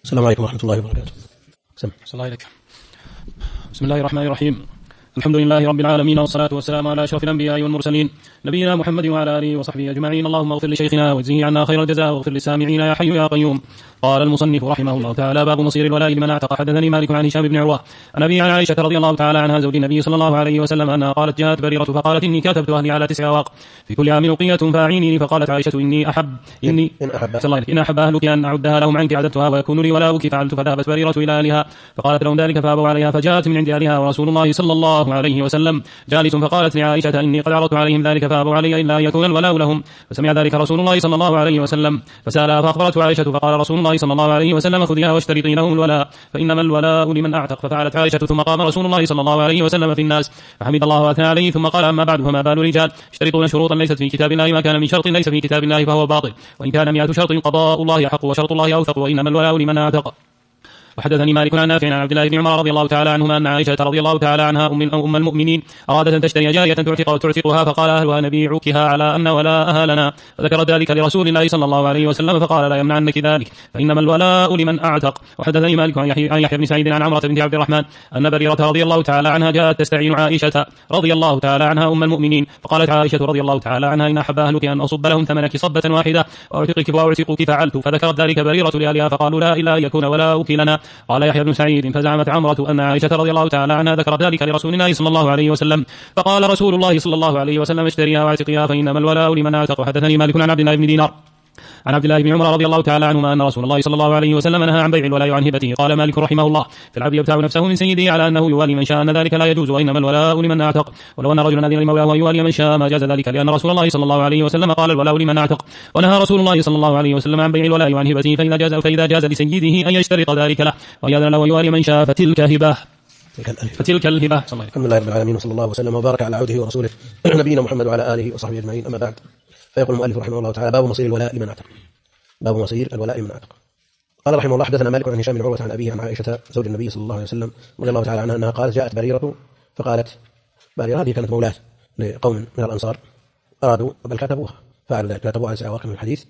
السلام عليكم ورحمة الله وبركاته. صلى الله عليك. بسم الله الرحمن الرحيم. الحمد لله رب العالمين، والصلاة والسلام على أشرف الأنبياء والمرسلين نبينا محمد وعلى آله وصحبه أجمعين. اللهم اغفر لشيخنا واجزه عنا خير الجزاء، واغفر للسامعين يا حي يا قيوم. قال المصنف رحمه الله تعالى: باب مصير الولاء لمن اعتق. حدثني مالك عن هشام بن عروة عن أبي عن عائشة رضي الله تعالى عنها زوج النبي صلى الله عليه وسلم أنها قالت: جاءت بريرة فقالت: إني كتبت أهلي على 9 أواق في كل عام أوقية فأعينيني. فقالت عائشة: إن أحب أهلك أن أعدها لهم عنك عددتها ويكون لي ولاؤك. فعلت. فذهبت بريرة إلى أهلها فقالت لهم ذلك فأبوا عليها. فجاءت من عند أهلها ورسول الله صلى الله عليه وسلم جالس، فقالت لعائشة: إني قد عرضت عليهم ذلك فأبوا علي إلا أن يكون الولاء لهم. فسمع ذلك رسول الله صلى الله عليه وسلم فسألها فأخبرته عائشة، فقال رسول الله صلى الله عليه وسلم: خذيها واشترطي لهم الولاء فإنما الولاء لمن أعتق. ففعلت عائشة، ثم قام رسول الله صلى الله عليه وسلم في الناس فحمد الله وأثنى عليه، ثم قال: أما بعد، فما بال رجال يشترطون شروطا ليست في كتاب الله؟ ما كان من شرط ليس في كتاب الله فهو باطل، وإن كان 100 شرط قضاء الله أحق وشرط الله أوثق، وإنما الولاء لمن أعتق. وحدثني مالك عن نافع عن عبد الله بن عمر رضي الله تعالى عنهما أن عائشة رضي الله تعالى عنها أم المؤمنين أرادت أن تشتري جارية تعتقها، فقال أهلها: نبيعكها على أن ولاءها لنا. فذكر ذلك لرسول الله صلى الله عليه وسلم فقال: لا يمنعنك ذلك، فإنما الولاء لمن أعتق. وحدثني مالك عن يحيى بن سعيد عن عمرة بنت عبد الرحمن أن بريرة رضي الله تعالى عنها جاءت تستعين عائشة رضي الله تعالى عنها أم المؤمنين، فقالت عائشة رضي الله تعالى عنها: إن أحب أهلك أن أصب لهم ثمنك صبة واحدة وأعتقك. فعلت. فذكرت ذلك بريرة لأهلها فقالوا: لا إلا يكون ولاؤك لنا. قال يحيى بن سعيد: فزعمت عمرة أن عائشة رضي الله تعالى عنها ذكرت ذلك لرسول الله صلى الله عليه وسلم، فقال رسول الله صلى الله عليه وسلم: اشتريها واعتقيها فإنما الولاء لمن أعتق. وحدثني مالك عن عبد الله بن دينار عن عبد الله بن عمر رضي الله تعالى عنهما أن رسول الله صلى الله عليه وسلم نهى عن بيع الولاء وعن هبته. قال مالك رحمه الله: في العبد يبتاع نفسه من سيده على أنه يوالي من شاء أن ذلك لا يجوز، وإنما الولاء لمن أعتق. ولو أن رجلا أذن لمولاه أن يوالي من شاء ما جاز ذلك، لأن رسول الله صلى الله عليه وسلم قال: الولاء لمن أعتق. ونهى رسول الله صلى الله عليه وسلم عن بيع الولاء وعن هبته، فإذا جاز لسيده أن يشترط ذلك له ويأذن له يوالي من شاء فتلك الهبة. الحمد لله رب العالمين، وصلى الله وسلم وبارك على عبده ورسوله نبينا محمد وعلى آله وصحبه أجمعين. أما بعد، فيقول المؤلف رحمه الله تعالى: باب مصير الولاء لمن أعتق. باب مصير الولاء لمن أعتق. قال رحمه الله: حدثنا مالك عن هشام بن عروة عن أبيه عن عائشة زوج النبي صلى الله عليه وسلم رضي الله تعالى عنها أنها قالت: جاءت بريرة فقالت، بريرة هذه كانت مولاة لقوم من الأنصار أرادوا بل كتبوها، فعلوا ذلك، كتبوها على 9 أواق من الحديث،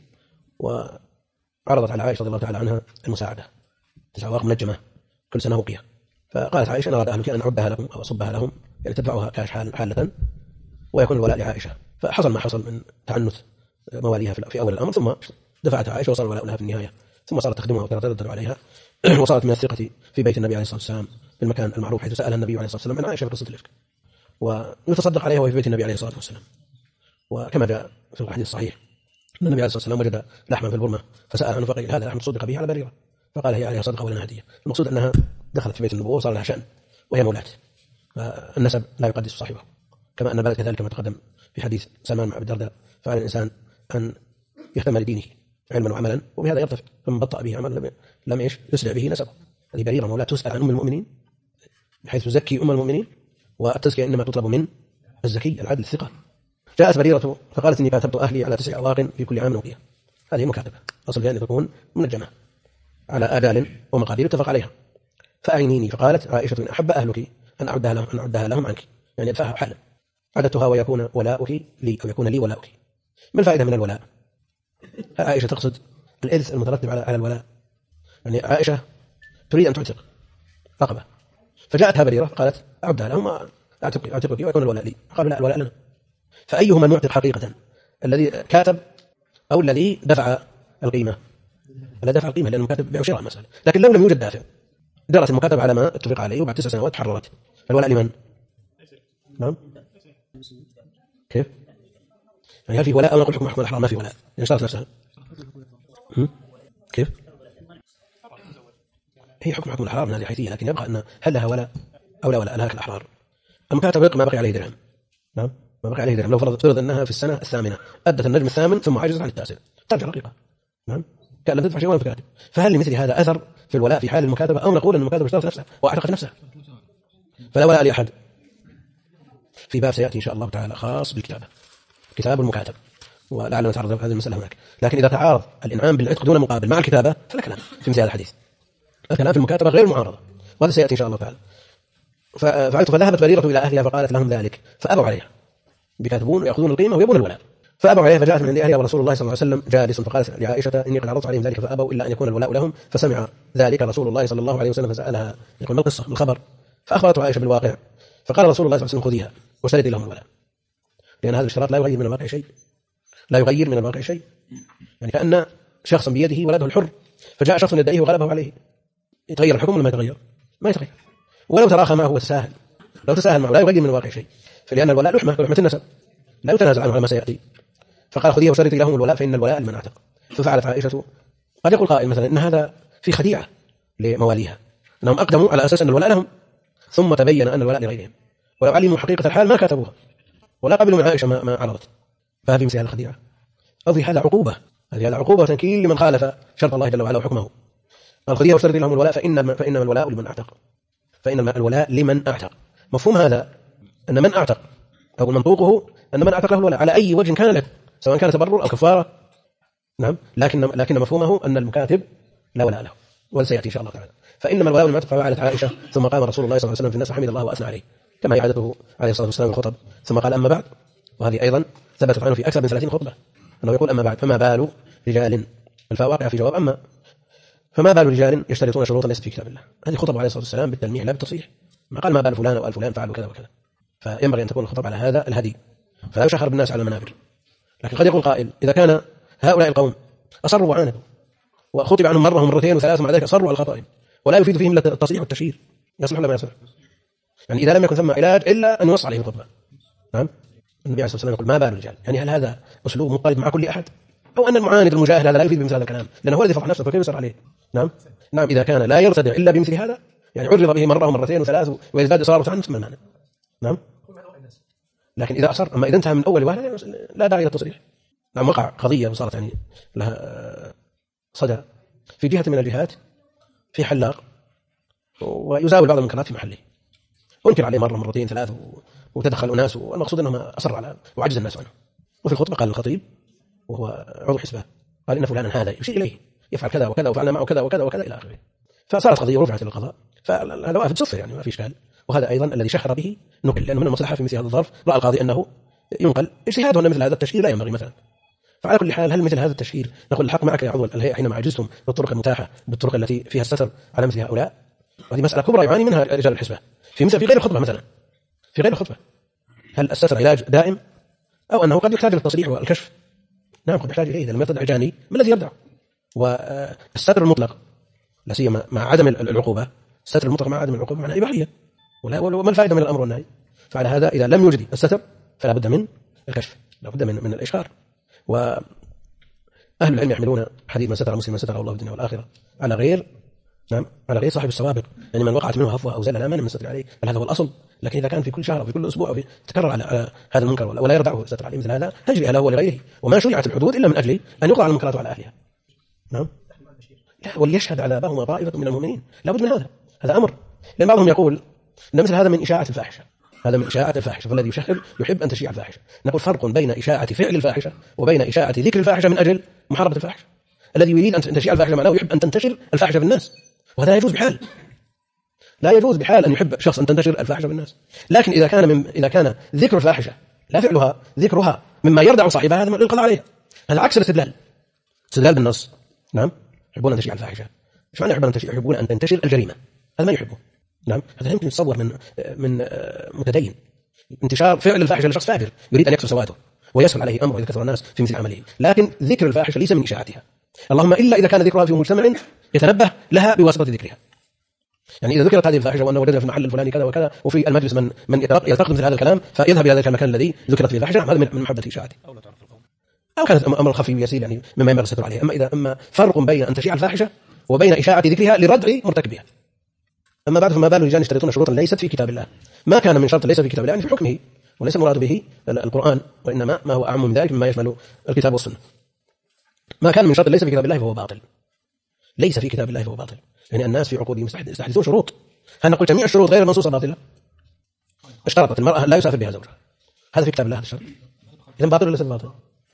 وعرضت على عائشة رضي الله تعالى عنها المساعدة. 9 أواق منجمة كل سنة وقية. فقالت عائشة: أنا أراد أهلك أن أعدها لكم أو أصبها لهم، يعني تدفعها كاش حالة، ويكون الولاء لعائشة. فحصل ما حصل من تعنت مواليها في أول الأمر، ثم دفعتها عائشة وصار الولاء لها في النهاية، ثم صارت تخدمها وتتردد عليها وصارت من الثقة في بيت النبي عليه الصلاة والسلام في المكان المعروف حيث سألها النبي عليه الصلاة والسلام عن عائشة في قصة الإفك، ويتصدق عليها وهي في بيت النبي عليه الصلاة والسلام. وكما جاء في الحديث الصحيح أن النبي عليه الصلاة والسلام وجد لحما في البرمة فسأل عنه فقال: هذا لحم تصدق به على بريرة، فقال: هي عليها صدقة ولنا هدية. المقصود أنها دخلت في بيت النبوة وصار لها شأن وهي مولاة، فالنسب لا يقدس صاحبه، كما أن ذلك كما تقدم في حديث سلمان مع أبي الدرداء: فعلى الإنسان أن يهتم لدينه علما وعملا وبهذا يرتفع، فمن بطأ به عمل لم يسرع به نسبه. هذه بريرة مولاة تسأل عن أم المؤمنين بحيث تزكي أم المؤمنين، والتزكية إنما تطلب من الزكي العدل الثقة. جاءت بريرة فقالت: إني كاتبت أهلي على 9 أواق في كل عام وقية. هذه مكاتبة، أصل بها أن تكون منجمة على آجال ومقادير اتفق عليها. فأعينيني. فقالت عائشة: إن أحب أهلك أن أعدها لهم عنك، يعني أدفعها حالا، عددتها ويكون ولاؤك لي أو يكون لي ولاؤك. ما الفائدة من الولاء؟ عائشة تقصد الإرث المترتب على الولاء، يعني عائشة تريد أن تعتق رقبة، فجاءتها بريرة قالت: أعدها لهم أعتقك ويكون الولاء لي. قالوا: لا، الولاء لنا. فأيهما المعتق حقيقة، الذي كاتب أو الذي دفع القيمة؟ الذي دفع القيمة، لأن المكاتب بيع وشراء مسألة. لكن لو لم يوجد دافع جرت المكاتب على ما اتفق عليه، وبعد 9 سنوات تحررت. الولاء لمن؟ نعم، كيف؟ يعني هل في ولاء أو نقول حكم محكوم الأحرار ما في ولاء؟ يعني اشترط نفسها. كيف؟ هي حكم الأحرار من هذه الحيثية، لكن يبقى أن هل لها ولاء أو لا ولاء لها كالأحرار. المكاتب ما بقي عليه درهم، نعم، ما بقي عليه درهم. لو فرض أنها في السنة 8 أدت النجم 8 ثم عجزت عن 9 ترجع رقيقة، نعم، كان لم تدفع شيء ولا في كاتب. فهل لمثل هذا أثر في الولاء في حال المكاتبة، أو نقول أن المكاتبة اشترط نفسها وأعتقد نفسها فلا ولاء لأحد؟ في باب سيأتي إن شاء الله تعالى خاص بالكتابة، كتاب المكاتب، ولعلنا نتعرض هذه المسألة هناك. لكن إذا تعارض الإنعام بالعتق دون مقابل مع الكتابة فلا كلام في مثل هذا الحديث. الكلام في المكاتبة غير المعارضة، وهذا سيأتي إن شاء الله تعالى. ففعلت. فذهبت بريرة إلى أهلها فقالت لهم ذلك، فأبوا عليها، بكاتبون ويأخذون القيمة ويبون الولاء. فأبوا عليه، فجاءت من عند أهلها ورسول الله صلى الله عليه وسلم جالس، فقالت لعائشة إني قد عرضت عليهم ذلك فأبوا إلا أن يكون الولاء لهم. فسمع ذلك رسول الله صلى الله عليه وسلم فسألها يقول ما القصة الخبر، فأخبرته عائشة بالواقع. فقال رسول الله صلى الله عليه وسلم خذيها واشترطي لهم الولاء، لأن هذا الاشتراط لا يغير من الواقع شيء، لا يغير من الواقع شيء. يعني كأن شخصا بيده ولده الحر فجاء شخص يدعيه وغلبه عليه، يتغير الحكم ولا ما يتغير؟ ما يتغير. ولو تراخى معه وتساهل، لو تساهل معه لا يغير من الواقع شيء، فلأن الولاء لحمة النسب لا يتنازع عنه على ما سيأتي. فقال خذيه واشترطي لهم الولاء فإن الولاء لمن أعتق. ففعلت عائشة. قد يقول قائل مثلا إن هذا في خديعة لمواليها، أنهم أقدموا على أساس أن الولاء لهم ثم تبين أن الولاء لغيرهم، ولو علموا حقيقة الحال ما كتبوها ولا قبلوا من عائشة ما عرضت. فهذه مثل هذه الخديعة، أو في هذا عقوبة، هذه عقوبة وتنكيل لمن خالف شرط الله جل وعلا وحكمه. قال خذيه واشترطي لهم الولاء فإن الولاء لمن أعتق، فإن الولاء لمن أعتق. مفهوم هذا أن من أعتق أو منطوقه أن من أعتق له الولاء على أي وجه كان له، سواء كان تبرر أو كفارة. نعم، لكن مفهومه أن المكاتب لا ولاء له، وسيأتي إن شاء الله تعالى. فإنما الولاء لمن أعتق. ففعلت عائشة. ثم قام رسول الله صلى الله عليه وسلم في الناس فحمد الله وأثنى عليه كما هي عادته عليه الصلاة والسلام الخطب. ثم قال أما بعد، وهذه أيضا ثبتت عنه في أكثر من 30 خطبة أنه يقول أما بعد، فما بال رجال، الفاء واقع في جواب أما، فما بال رجال يشترطون شروطا ليست في كتاب الله. هذه خطب عليه الصلاة والسلام بالتلميح لا بالتصريح، ما قال ما بال فلان وآل فلان فعلوا كذا وكذا. فينبغي أن تكون الخطب على هذا الهدي، فلا يشهر بالناس على المنابر. لكن قد يقول قائل إذا كان هؤلاء القوم أصروا وعاندوا وخطب عنهم مرة ومرتين وثلاث ومع ذلك أصروا على الخطأ ولا يفيد فيهم إلا التصريح والتشهير، يصلح ولا ما يصلح؟ يعني إذا لم يكن ثم علاج إلا أن يوصى عليه الخطبة. نعم، النبي عليه الصلاة والسلام يقول ما بال الرجال، يعني هل هذا أسلوب مضطرد مع كل أحد، أو أن المعاند المجاهل هذا لا يفيد بمثل هذا الكلام لأنه هو الذي فضح نفسه فكيف يسر عليه؟ نعم، إذا كان لا يرتدع إلا بمثل هذا، يعني عرض به مرة ومرتين وثلاث ويزداد إصراره عنه ثم المعنى. نعم، لكن إذا أصر، أما إذا انتهى من أول واحد لا داعي إلى التصريح. نعم، وقع قضية وصارت يعني لها صدى في جهة من الجهات في حلاق ويزاول بعض المنكرات في محله، أنكر عليه مرة مرتين ثلاث وتدخل أناس، والمقصود أنهم أصر على وعجز الناس عنه. وفي الخطبة قال الخطيب وهو عضو حزبه قال إن فلانا هذا يشير إليه يفعل كذا وكذا وفعلنا معه كذا وكذا وكذا إلى آخره. فصارت قضية ورفعت إلى القضاء، فهذا واقف صفر يعني ما في إشكال. وهذا أيضا الذي شهر به نقل، لأنه من المصلحة في مثل هذا الظرف رأى القاضي أنه ينقل اجتهاده أن مثل هذا التشهير لا ينبغي مثلا. فعلى كل حال هل مثل هذا التشهير نقول الحق معك يا عضو الهيئة حينما عجزتم بالطرق المتاحة بالطرق التي فيها الستر على مثل هؤلاء؟ وهذه مسألة كبرى يعاني منها رجال الحزبة في غير الخطبة مثلا، في غير الخطبة هل الستر علاج دائم أو أنه قد يحتاج للتصريح والكشف؟ نعم، قد يحتاج إليه. إذا لم يرتدع جاني ما الذي يردع؟ والستر المطلق لا سيما مع عدم العقوبة، الستر المطلق مع عدم العقوبة معناه إباحية، وما الفائدة من الأمر والنهي؟ فعلى هذا إذا لم يوجد الستر فلا بد من الكشف، لا بد من الإشهار. وأهل العلم يحملون حديث من ستر مسلم من ستره الله في الدنيا والآخرة على غير، نعم، على غير صاحب السوابق، يعني من وقعت منه هفوة أو زلة لا مانع من ستر عليه، بل هذا هو الأصل. لكن إذا كان في كل شهر أو في كل أسبوع أو تكرر على هذا المنكر ولا يردعه الستر عليه مثل هذا تجري له ولغيره. وما شرعت الحدود إلا من أجل أن يقع المنكرات على أهلها. نعم، لا، وليشهد عذابهما طائفة من المؤمنين، لا بد من هذا أمر. لأن بعضهم يقول أن مثل هذا من إشاعة الفاحشة، هذا من إشاعة الفاحشة، فالذي يشهد يحب أن تشيع الفاحشة. نقول فرق بين إشاعة فعل الفاحشة وبين إشاعة ذكر الفاحشة من أجل محاربة الفاحشة. الذي يريد أن تشيع الفاحشة معناه يحب أن تنتشر الفاحشة في الناس، وهذا لا يجوز بحال، لا يجوز بحال أن يحب شخص أن تنتشر الفاحشة في الناس. لكن إذا كان ذكر الفاحشة لا فعلها ذكرها مما يردع صاحبها هذا للقضاء عليها. هذا عكس الاستدلال بالنص. نعم، يحبون أن تشيع الفاحشة. إيش معنى يحبون أن تنتشر الجريمة؟ هذا ما يحبه. نعم، هذا يمكن يتصور من متدين. انتشار فعل الفاحشة لشخص فاجر يريد أن يكسر سواته ويسهل عليه أمره إذا كثر الناس في مثل عمله. لكن ذكر الفاحشة ليس من إشاعتها، اللهم إلا إذا كان ذكرها في مجتمع يتنبه لها بواسطة ذكرها. يعني إذا ذكرت هذه الفاحشة وأنه وجدنا في المحل الفلاني كذا وكذا وفي المجلس من يلتقط مثل هذا الكلام فيذهب إلى ذلك المكان الذي ذكرت فيه الفاحشة، هذا من محبة إشاعته. أو كانت أمر خفي يسير يعني مما ينبغي الستر عليه. أما فرق بين أن تشيع الفاحشة وبين إشاعة ذكرها لردع مرتكبها. أما بعد فما بال الرجال يشترطون شروطا ليست في كتاب الله. ما كان من شرط ليس في كتاب الله يعني في حكمه، وليس المراد به القرآن، وإنما ما هو أعم من ذلك مما يشمل الكتاب والسنة. ما كان من شرط ليس في كتاب الله فهو باطل، ليس في كتاب الله فهو باطل. يعني الناس في عقودهم يستحدثون شروط، هل نقول جميع الشروط غير المنصوصة باطلة؟ اشترطت المرأة لا يسافر بها زوجها، هذا في كتاب الله هذا الشرط، إذن باطل ولا ليس باطل؟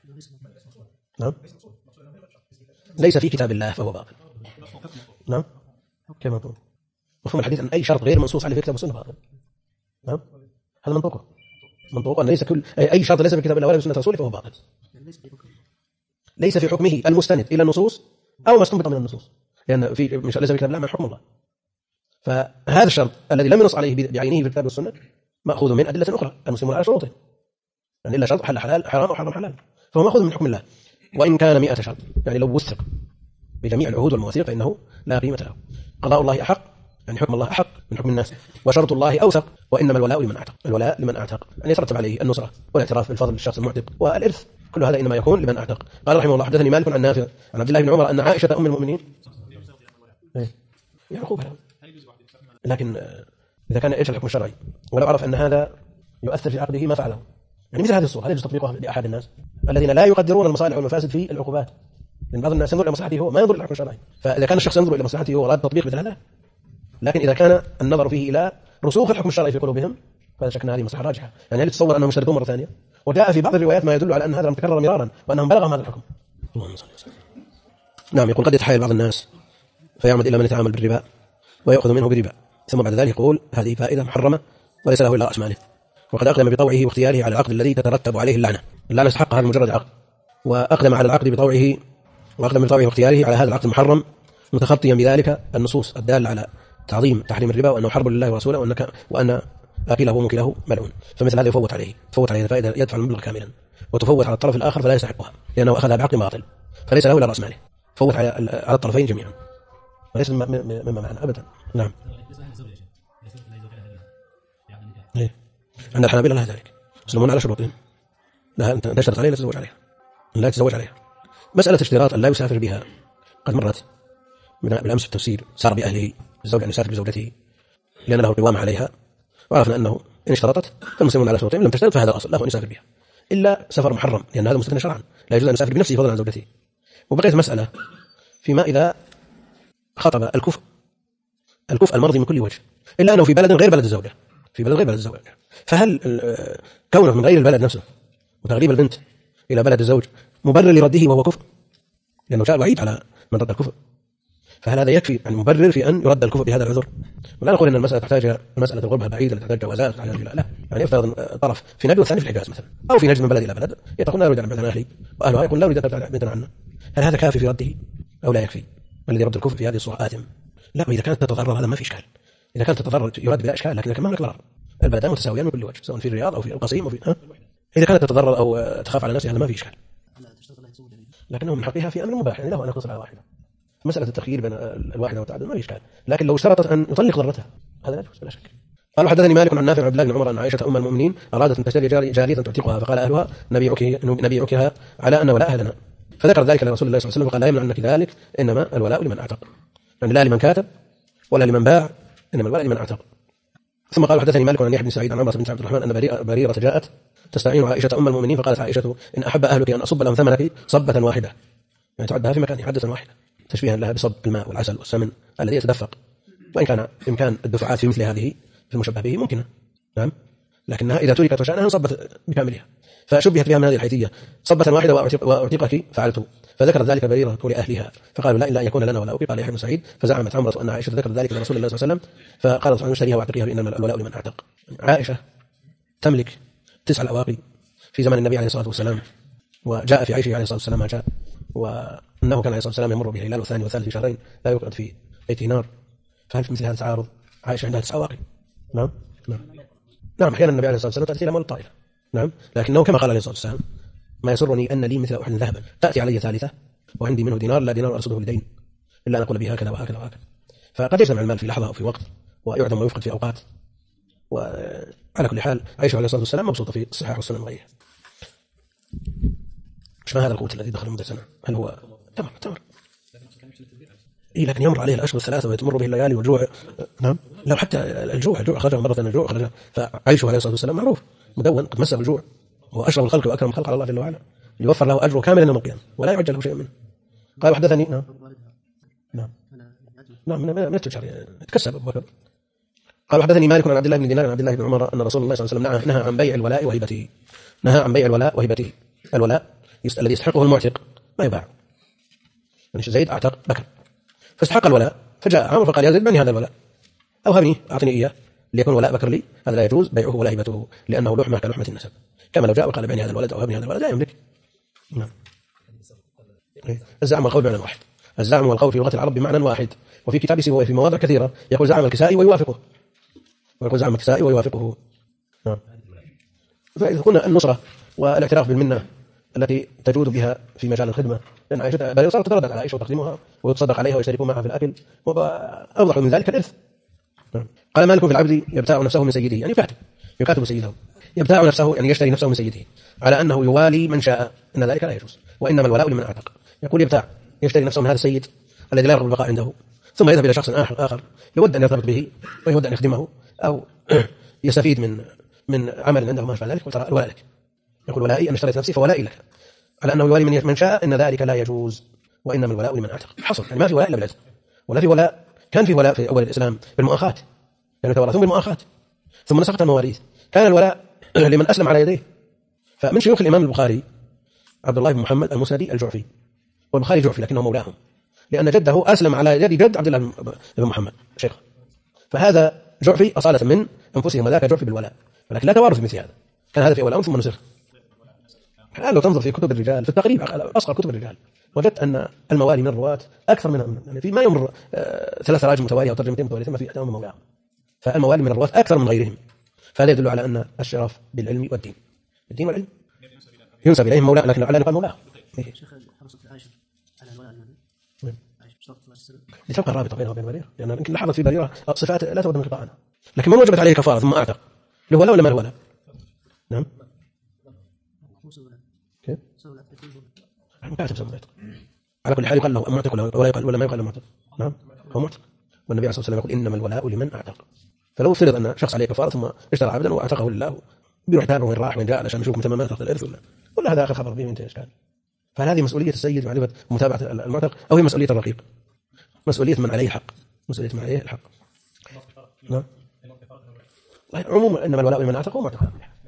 نعم، ليس في كتاب الله فهو باطل. نعم، كما نقول مفهوم الحديث أن أي شرط غير منصوص عليه في كتاب السنة باطل. نعم، هذا منطوقه أن ليس كل أي شرط ليس في كتاب الله ولا في سنة رسوله فهو باطل. ليس في حكمه المستند إلى النصوص أو ما استنبط من النصوص، لأن في ليس في كتاب الله من حكم الله. فهذا الشرط الذي لم ينص عليه بعينه في الكتاب والسنة مأخوذ من أدلة أخرى، المسلمون على شروطه، يعني إلا شرط حل حلال حرام أو حرام حلال، فهو مأخوذ من حكم الله وإن كان 100 شرط، يعني لو وثق بجميع العهود والمواثيق فإنه لا قيمة له. قضاء الله أحق، يعني حكم الله أحق من حكم الناس، وشرط الله أوثق، وإنما الولاء لمن أعتق، الولاء لمن أعتق، يعني يترتب عليه النصرة والاعتراف بالفضل للشخص المعتق والإرث، كل هذا إنما يكون لمن أعتق. قال رحمه الله حدثني مالك عن نافع عن عبد الله بن عمر أن عائشة أم المؤمنين يعقوبها، لكن إذا كان إيش الحكم الشرعي ولو عرف أن هذا يؤثر في عقده ما فعله، يعني مثل هذه الصورة هل يجوز تطبيقها لأحد الناس الذين لا يقدرون المصالح والمفاسد في العقوبات، لأن بعض الناس ينظر إلى مصلحته هو ما ينظر إلى الحكم الشرعي، فإذا كان الشخص ينظر إلى مصلحته هو وراد تطبيق مثل هذا، لكن إذا كان النظر فيه إلى رسوخ الحكم الشرعي في قلوبهم فلا شك أن هذه مصلحة راجحة. يعني هل تتصور أنهم يشترطون مرة ثانية؟ وجاء في بعض الروايات ما يدل على أن هذا لم تكرر مرارا وأنهم بلغهم هذا الحكم. نعم، يقول قد يتحايل بعض الناس فيعمد إلى من يتعامل بالربا ويأخذ منه بربا، ثم بعد ذلك يقول هذه فائدة محرمة وليس له إلا رأس ماله، وقد أقدم بطوعه واختياره على العقد الذي تترتب عليه اللعنة يستحقها بمجرد عقد، وأقدم على العقد بطوعه واختياره على هذا العقد المحرم متخطيا بذلك النصوص الدالة على تعظيم تحريم الربا وأنه حرب لله ورسوله وأن أكله ومكله ملعون، فمثل هذا يفوت عليه الفائدة يدفع المبلغ كاملا، وتفوت على الطرف الآخر فلا يستحقها لأنه أخذها بعقد باطل فليس له إلا رأس ماله، فوت على الطرفين جميعا وليس مما معنى أبدا. نعم، عند الحنابلة لها ذلك، يسلمون على شروطهم، لا أنت تشترط عليه لا تتزوج عليها. مسألة اشتراط أن لا يسافر بها قد مرت بالأمس في التفسير، سار بأهله، الزوج أن يسافر بزوجته لأن له القوام عليها، وعرفنا أنه إن اشترطت فالمسلمون على شروطهم، لم تشترط فهذا الأصل له أن يسافر بها، إلا سفر محرم لأن هذا مستثنى شرعا، لا يجوز أن يسافر بنفسه فضلا عن زوجته. وبقيت مسألة فيما إذا خطب الكفء المرضي من كل وجه إلا أنه في بلد غير بلد الزوجة، فهل كونه من غير البلد نفسه وتغريب البنت إلى بلد الزوج مبرر لرده وهو كفء؟ لأنه جاء وعيد على من رد الكفء، فهل هذا يكفي يعني مبرر في أن يرد الكفء بهذا العذر؟ ولا نقول أن المسألة تحتاج مسألة الغربة البعيدة التي تحتاج جوازات، لا، يعني يفترض طرف في نجد والثاني في الحجاز مثلا، أو في نجد من بلد إلى بلد، يقول لا أريد أن أبعد عن أهلي وأهلها يقول لا أريد أن أبعد بنتنا عنا، هل هذا كافي في رده أو لا يكفي؟ الذي يرد الكفء في هذه الصورة آثم. لا، وإذا كانت تتضرر هذا ما في إشكال، إذا كانت تتضرر يرد بلا إشكال، لكن ما هناك ضرر، البلدان متساويان من كل وجه سواء في الرياض أو في القصيم أو في إذا كانت تتضرر أو تخاف على نفسها هذا ما في إشكال، لكنه من حقها في أمر مباح، يعني له أن يقتصر على واحدة. مسألة التخيير بين الواحدة والتعدد ما في إشكال، لكن لو اشترطت أن يطلق ضرتها هذا لا يجوز بلا شك. قال حدثني مالك عن نافع عن عبد الله بن عمر أن عائشة أم المؤمنين أرادت أن تشتري جارية تعتقها، فقال أهلها نبيعكها على أن ولاءها لنا، فذكر ذلك لرسول الله صلى الله عليه وسلم فقال لا يمنع عنك ذلك، إنما الولاء لمن أعتق، يعني لا لمن كاتب ولا لمن باع، إنما الولاء لمن أعتق. ثم قال حدثني مالك عن يحيى بن سعيد عن عمرو بن عبد الرحمن أن بريرة جاءت تستعين عائشة أم المؤمنين، فقالت عائشة إن أحب أهلك أن أصب لهم ثمنك صبة واحدة، يعني تعدها في مكان حدة واحدة، تشبيها لها بصب الماء والعسل والسمن الذي يتدفق، وإن كان إمكان الدفعات في مثل هذه في المشبه به ممكنة، نعم، لكنها إذا تركت وشأنها صبت بكاملها، فشبهت بها من هذه الحيثية صبة واحدة وأعتقك فعلته، فذكر ذلك بريرة لأهلها، فقالوا لا إلا أن يكون لنا ولا قال يحيى بن سعيد، فزعمت عمرة أن عائشة ذكر ذلك لرسول الله صلى الله عليه وسلم، فقالت اشتريها واعتقيها إنما الولاء لمن أعتق. عائشة تملك 9 أواقي في زمن النبي عليه الصلاة والسلام، وجاء في عيشه عليه الصلاة والسلام ما جاء، وأنه كان عليه الصلاة والسلام يمر به هلال والثاني والثالث في شهرين لا يوقد في بيته نار، فهل في مثل هذا التعارض؟ عائشة عندها 9 أواقي، نعم أحيانا النبي عليه الصلاة والسلام تأتي الأموال الطائلة، نعم، لكنه كما قال عليه الصلاة والسلام ما يسرني أن لي مثل أحد ذهبا تأتي علي ثالثة وعندي منه دينار لا دينار أرصده لدين إلا أن أقول به هكذا وهكذا وهكذا، فقد يجمع المال في لحظة أو في وقت ويعدم ويفقد في أوقات. وعلى كل حال عائشة عليه الصلاة والسلام مبسوطة في الصحاح والسنن وغيرها. مش ما هذا القوت الذي دخل مدة سنة؟ هل هو تمر لكن يمر عليه الأشهر 3 ويتمر به الليالي والجوع، نعم، لو حتى الجوع أخرجه مرة الجوع أخرجه، فعيشه عليه الصلاة والسلام معروف مدون قد مسه بالجوع، وأشرف الخلق وأكرم الخلق على الله جل وعلا، يوفر له أجره كاملا يوم القيامة ولا يعجل له شيء منه. قال وحدثني نعم من التجار يتكسب أبو بكر. قال وحدثني مالك عن عبد الله بن دينار عن عبد الله بن عمر أن رسول الله صلى الله عليه وسلم نهى عن بيع الولاء وهبته، الولاء الذي يستحقه المعتق ما يباع، يعني زيد أعتق بكر فاستحق الولاء، فجاء عمر فقال يا زيد بني هذا الولاء أو هبني أعطني إياه ليكون ولاء بكر لي، هذا لا يجوز بيعه ولا هبته لأنه لحمة كلحمة النسب، كما لو جاء وقال بني هذا الولد أو هبني هذا الولد لا يملك، نعم. الزعم والقول بمعنى واحد. الزعم والقول في لغة العرب بمعنى واحد. وفي كتاب سيبويه في مواضع كثيرة يقول زعم الكسائي ويوافقه، ويقول زعم الكسائي ويوافقه. نعم. فإذا قلنا النصرة والاعتراف بالمنة التي تجود بها في مجال الخدمة، لأن عائشة بل صارت تتردد على عائشة وتخدمها ويتصدق عليها ويشتركون معها في الأكل، وأوضح من ذلك الإرث. قال مالك في العبد يبتاع نفسه من سيده، يعني يكاتب سيده، يبتاع نفسه يعني يشتري نفسه من سيده على أنه يوالي من شاء، أن ذلك لا يجوز، وإنما الولاء لمن أعتق. يقول يبتاع يشتري نفسه من هذا السيد الذي لا يرغب البقاء عنده، ثم يذهب إلى شخص آخر يود أن يرتبط به ويود أن يخدمه أو يستفيد من عمل عنده ما شابه ذلك، وترى الولاء لك. يقول ولائي أن اشتريت نفسي فولائي لك، على أنه يوالي من شاء، إن ذلك لا يجوز، وإنما الولاء لمن أعتق. حصل يعني ما في ولاء إلا بالعتق، ولا في ولاء. كان في ولاء في أول الإسلام بالمؤاخاة، يعني يتورثون بالمؤاخاة، ثم نسخت المواريث. كان الولاء لمن أسلم على يديه. فمن شيوخ الإمام البخاري عبد الله بن محمد المسندي الجعفي، والبخاري جعفي لكنه مولاهم، لأن جده أسلم على يد جد عبد الله بن محمد شيخ، فهذا جعفي أصالة من أنفسهم، وذاك جعفي بالولاء، ولكن لا توارث مثل هذا. كان هذا في أول ثم نسخ. الآن لو تنظر في كتب الرجال في التقريب أصغر كتب الرجال، وجدت أن الموالي من الرواة أكثر من يعني في ما يمر 3 تراجم متوالية أو ترجمتين متواليتين ما في أتمام مولاهم، فالموالي من الرواة أكثر من غيرهم. فهذا يدل على أن الشرف بالعلم والدين، الدين والعلم ينسب إليهم مولا، لكن على نقال مولاه. شيخ حرصت عائشة على الولاء لتبقى الرابطة بينها وبين بريرة، لأن يمكن لاحظت في بريرة صفات لا تود من قطاعنا، لكن من وجبت عليه كفارة ثم أعتق له ولا ما الولاء؟ نعم. كيف؟ مكاتب سوى العتق. على كل حال يقال له معتق ولا يقال ولا ما يقال له معتق. نعم هو معتق. والنبي عليه الصلاة والسلام يقول إنما الولاء لمن أعتق. فلو فرض أن شخص عليه كفارة ثم اشترى عبدا وأعتقه لله، بيروح يتابع وين راح وين جاء علشان يشوف متممات تحت الإرث ولا هذا آخر خبر به من إشكال. فهذه مسؤولية السيد معرفة متابعة المعتق، أو هي مسؤولية الرقيق، مسؤولية من عليه حق، مسؤولية من عليه الحق. نعم. عموما إنما الولاء لمن أعتق ومعتق،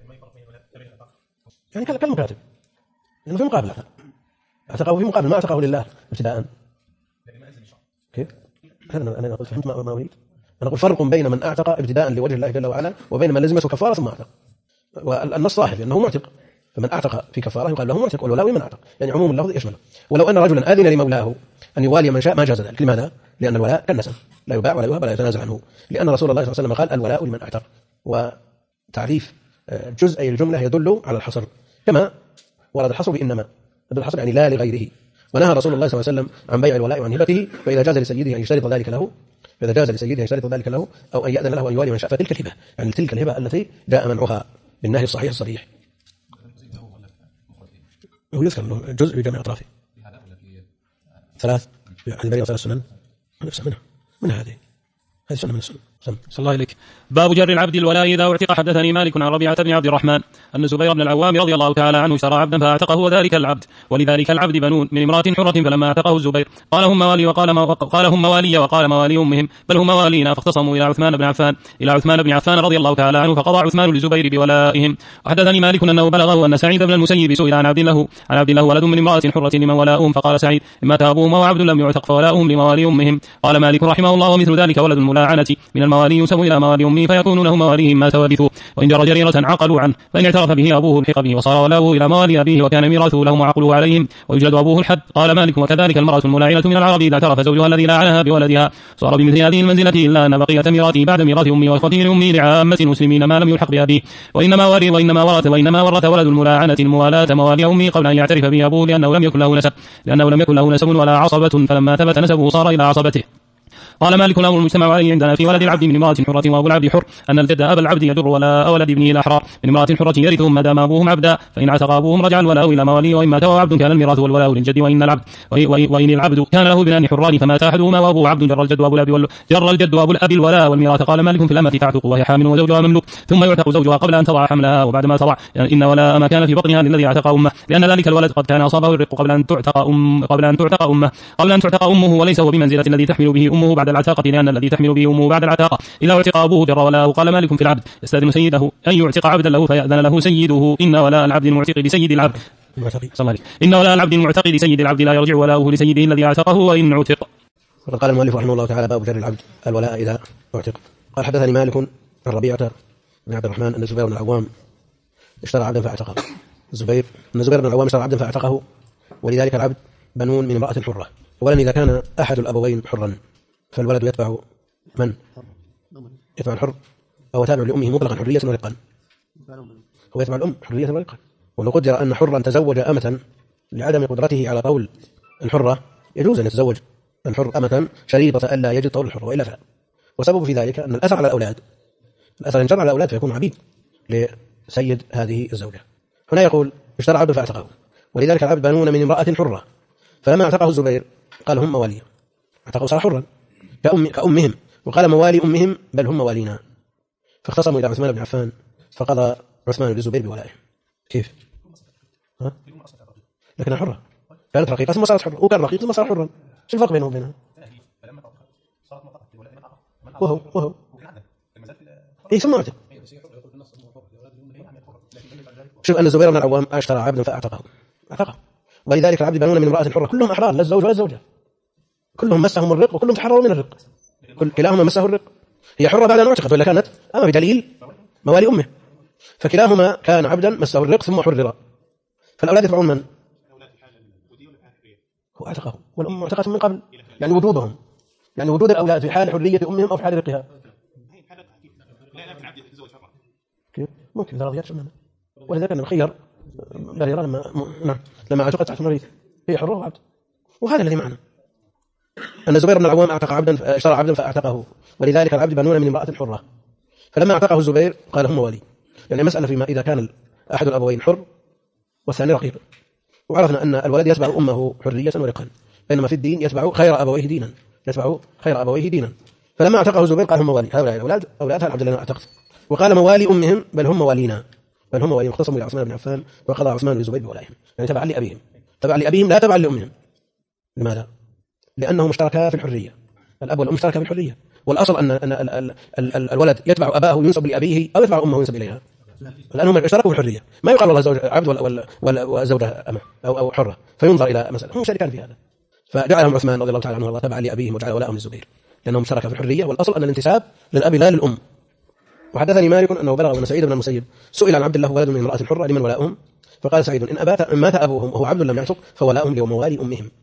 يعني كالمكاتب، لأنه في مقابل أعتقه في مقابل ما أعتقه لله ابتداء. كيف؟ هذا أنا قلت فهمت ما أريد. أنا أقول فرق بين من أعتق ابتداء لوجه الله جل وعلا وبين من لزمته كفارة ثم أعتق. والنص صاحب أنه معتق، فمن أعتق في كفارة يقال له معتق، والولاء لمن أعتق، يعني عموم اللفظ يشمله. ولو أن رجلا أذن لمولاه أن يوالي من شاء ما جاز ذلك. لماذا؟ لأن الولاء كالنسب لا يباع ولا يوهب ولا يتنازع عنه، لأن رسول الله صلى الله عليه وسلم قال الولاء لمن أعتق. وتعريف جزء أي الجملة يدل على الحصر، كما ورد الحصر بإنما، يدل الحصر يعني لا لغيره. ونهى رسول الله صلى الله عليه وسلم عن بيع الولاء وعن هبته، فإذا جاز لسيده أن يشترط ذلك له، أو أن يأذن له أن يوالي من شاء، فتلك الهبة، يعني تلك الهبة التي جاء منعها بالنهي الصحيح الصريح. هو يذكر أنه جزء بجميع أطرافه 3 البرية 3 سنن من هذه سنة من السنن. صلى الله عليك. باب جر العبد الولاء إذا اعتق. حدثني مالك عن ربيعة بن عبد الرحمن أن الزبير بن العوام رضي الله تعالى عنه اشترى عبدا فاعتقه، وذلك العبد ولذلك العبد بنون من امرأة حرة، فلما اعتقه الزبير قال هم موالي وقال موالي أمهم، بل هم موالينا، فاختصموا إلى عثمان بن عفان رضي الله تعالى عنه، فقضى عثمان للزبير بولائهم. وحدثني مالك أنه بلغه أن سعيد بن المسيب سئل عن عبد له ولد من امرأة حرة لمن ولاؤهم، فقال سعيد إما أبوهم وعبد لم يعتق فولاؤهم لموالي أمهم. قال مالك رحمه الله ومثل ذلك ولد الملاعنة من الموالي ينسب إلى موالي أمه، فيكون له مواليهم ما تورثوا، وإن جرى جريرة عقلوا عنه، فإن اعترف به أبوه الحق به وصار ولاؤه إلى موالي أبيه وكان ميراثه لهم وعقله عليهم، ويوجد أبوه الحد. قال مالك وكذلك المرأة الملاعنة من العرب إذا اعترف زوجها الذي لاعنها بولدها صار بمثل هذه المنزلة، إلا أن بقية ميراثه بعد ميراث أمه وإخوته لأمه لعامة المسلمين ما لم يلحق بأبيه، وإنما ورث ولد الملاعنة الموالاة موالي أمه قبل أن يعترف به أبوه، لأنه لم يكن له نسب ولا عصبة، فلما ثبت نسبه صار إلى عصبته. قال مالك الأمر المجتمع عليه عندنا في ولد العبد من امرأة حرة وأبو العبد حر أن الجد أبا العبد يجر ولا ولد ابنه الأحرار من امرأة حرة يرثهم ما دام أبوهم عبدا، فإن اعتق أبوهم رجع الولاء إلى مواليه، وإن مات عبد كان الميراث والولاء للجد، وإن العبد كان له ابنان حران فمات أحدهما وأبوه عبد جر الجد وأبو الأب الولاء والميراث. قال مالك في الأمة تعتق وهي حامل وزوجها مملوك، ثم يعتق زوجها قبل أن تضع حملها، وبعد ما تضع إن ولاء ما كان في بطنها للذي اعتق أمه، لأن ذلك الولد قد كان أصابه الرق قبل أن تعتق أمه، وليس هو بمنزلة الذي تحمل به أمه بعد العتاقة، لأن الذي تحمل به أمه بعد العتاقة إذا اعتق أبوه جر ولاءه. قال مالك في العبد يستأذن سيده أن يعتق عبدا له فيأذن له سيده، إن ولاء العبد المعتق لسيد العبد لسيد العبد لا يرجع ولاؤه لسيده الذي اعتقه وإن عتق. وقد قال المؤلف رحمه الله تعالى باب جر العبد الولاء إذا اعتق. قال حدثني مالك عن ربيعة بن عبد الرحمن أن الزبير بن العوام اشترى عبدا فاعتقه. الزبير بن العوام اشترى عبدا فاعتقه ولذلك العبد بنون من امرأة حرة. أولا إذا كان أحد الأبوين حرا فالولد يتبع من؟ يتبع الحر أو تابع لأمه مطلقا حرية ورقا؟ هو يتبع الأم حرية ورقا. ولو قدر أن حرا تزوج أمة لعدم قدرته على طول الحرة يجوز أن يتزوج الحر أمة شريطة ألا يجد طول الحر وإلا فلا. وسبب في ذلك أن الأثر على الأولاد، الأثر ينجر على الأولاد فيكون عبيد لسيد هذه الزوجة. هنا يقول اشترى عبد فاعتقه، ولذلك العبد بنون من امرأة حرة، فلما اعتقه الزبير قال هم موالي، اعتقه صار حرا كأمهم، وقال موالي أمهم بل هم موالينا. فاختصموا إلى عثمان بن عفان فقضى عثمان للزبير بولائه. كيف؟ لكنها حرة، كانت رقيقة ثم صارت حرة، وكان رقيق ثم صار حرا، شو الفرق بينهم وبينها؟ وهو إيه ثم اعتق. شوف أن الزبير بن العوام اشترى عبدا فاعتقه، ولذلك العبد بنون من امرأة حرة، كلهم أحرار لا الزوج ولا الزوجة، كلهم مسهم الرق وكلهم تحرروا من الرق، كلاهما مسه الرق. هي حرة بعد أن اعتقت ولا كانت أما بدليل موالي أمه، فكلاهما كان عبدا مسه الرق ثم حرر. فالأولاد يتبعون من؟ هو اعتقه والأم اعتقت من قبل، يعني وجودهم، يعني وجود الأولاد في حال حرية أمهم أو في حال رقها. ممكن ذرضيات شمنا، ولذلك أن الخير بريرة لما اعتقت تحت المريض هي حرة وعبد. وهذا الذي معنا أن الزبير بن العوام اعتق عبدا، اشترى عبدا فاعتقه، ولذلك العبد بنون من امرأة حرة، فلما اعتقه الزبير قال هم موالي. يعني مسألة فيما إذا كان أحد الأبوين حر والثاني رقيق، وعرفنا أن الولد يتبع أمه حرية ورقا، بينما في الدين يتبع خير أبويه دينا، فلما اعتقه الزبير قال هم موالي، هؤلاء الأولاد أولاد العبد الذين اعتقت، وقال موالي أمهم بل هم موالينا، اختصموا إلى عثمان بن عفان وقضى عثمان للزبير بولائهم، يعني تبع لأبيهم لا تبع لأمهم. لماذا؟ لأنهم اشتركا في الحرية، الأب والأم اشتركا في الحرية، والأصل أن الولد يتبع أباه ينسب لأبيه أو يتبع أمه ينسب إليها، لأنهم اشتركوا في الحرية. ما يقال والله زوج عبد وزوجة أمة أو حرة فينظر إلى مسألة، هم شركان في هذا، فجعلهم عثمان رضي الله تعالى عنه والله تبع لأبيهم وجعل ولاءهم للزبير، لأنهم اشتركا في الحرية، والأصل أن الانتساب للأب لا للأم. وحدثني مالك أنه بلغ أن سعيد بن المسيب سئل عن عبد الله ولد من امرأة حرة لمن ولاؤهم، فقال سعيد إن مات أبوهم وهو عبد لم يعتق فولاؤهم لموالي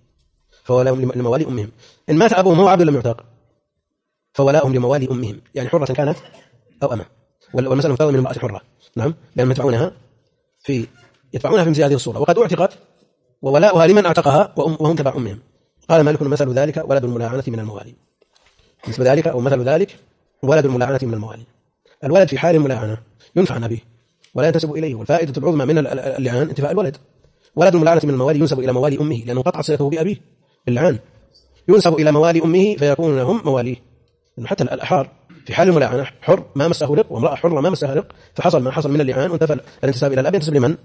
أمهم، إن مات أبوهم وهو عبد لم يعتق فولاؤهم لموالي أمهم، يعني حرة كانت أو أمة، والمسألة مفاوضة من امرأة حرة، نعم، لأنهم يتبعونها في مثل هذه الصورة، وقد اعتقت وولاؤها لمن اعتقها وهم تبع أمهم. قال مالك مثل ذلك ولد الملاعنة من الموالي، مثل ذلك أو مثل ذلك ولد الملاعنة من الموالي. الولد في حال الملاعنة ينفع عن أبيه ولا ينتسب إليه، والفائدة العظمى من اللعان انتفاء الولد. ولد الملاعنة من الموالي ينسب إلى موالي أمه لأنه قطع صلته بأبيه باللعان، ينسب إلى موالي أمه فيكون هم مواليه، لأنه حتى الأحرار في حال الملاعنة حر ما مسه رق وامرأة حرة ما مسها رق، فحصل ما حصل من اللعان وانتفى الانتساب إلى الأب، ينتسب لمن؟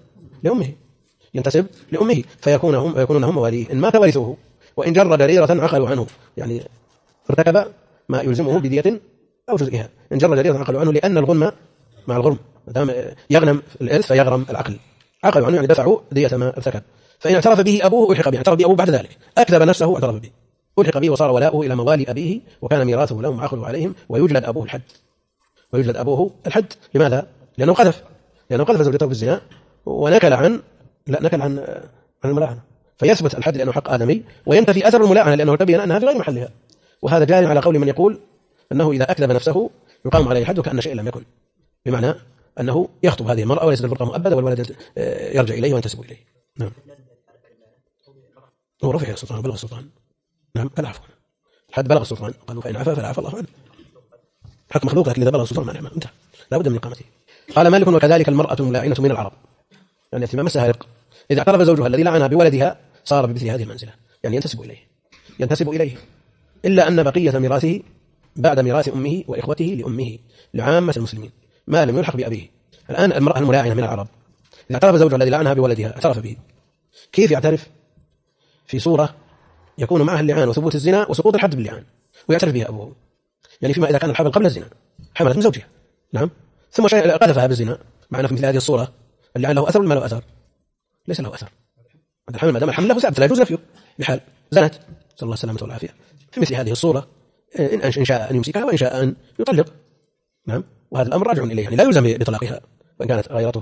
لأمه فيكونون هم مواليه. إن مات ورثوه وإن جر جريرة عقلوا عنه، يعني ارتكب ما يلزمه بدية أو جزئها، إن جر جريرة عقلوا عنه، لأن الغنم مع الغرم، يغنم الإرث فيغرم العقل، عقلوا عنه يعني دفعوا دية ما ارتكب. فإن اعترف به أبوه ألحق به، اعترف به أبوه بعد ذلك أكذب نفسه واعترف به ألحق به وصار ولاؤه إلى موالي أبيه، وكان ميراثه لهم عقلوا عليهم، ويجلد أبوه الحد. لماذا؟ لأنه قذف زوجته بالزنا ونكل عن الملاعنة، فيثبت الحد لأنه حق آدمي، وينتفي أثر الملاعنة لأنه تبين أنها في غير محلها. وهذا جاري على قول من يقول أنه إذا أكذب نفسه يقام عليه الحد وكأن شيء لم يكن، بمعنى أنه يخطب هذه المرأة وليس الفرقة مؤبدة والولد يرجع إليه وينتسب إليه. نعم، هو رفع السلطان بلغ السلطان، نعم العفو، الحد بلغ السلطان، قالوا فإن عفا فلا عفا الله عنه، حق مخلوق لكن إذا بلغ السلطان ما نعمه انتهى، لا بد من إقامته. قال مالك وكذلك المرأة الملاعنة من العرب، يعني ما مسها رق، إذا اعترف زوجها الذي لعنها بولدها صار بمثل هذه المنزلة، يعني ينتسب إليه، إلا أن بقية ميراثه بعد ميراث أمه وإخوته لأمه لعامة المسلمين ما لم يلحق بأبيه. الآن المرأة الملاعنة من العرب إذا اعترف زوجها الذي لعنها بولدها اعترف به، كيف يعترف؟ في صورة يكون معها اللعان وثبوت الزنا وسقوط الحد باللعان ويعترف بها أبوه، يعني فيما إذا كان الحمل قبل الزنا حملت من زوجها، نعم، ثم قذفها بالزنا، معنا في مثل هذه الصورة اللعان له أثر ولا ما له أثر؟ ليس له أثر، هذا الحمل ما دام الحمل له ثابت لا يجوز نفيه بحال زنت، صلى الله السلامة والعافية. في مثل هذه الصورة إن شاء أن يمسكها وإن شاء أن يطلق، نعم، وهذا الأمر راجع إليه، يعني لا يلزم بطلاقها وإن كانت غيرته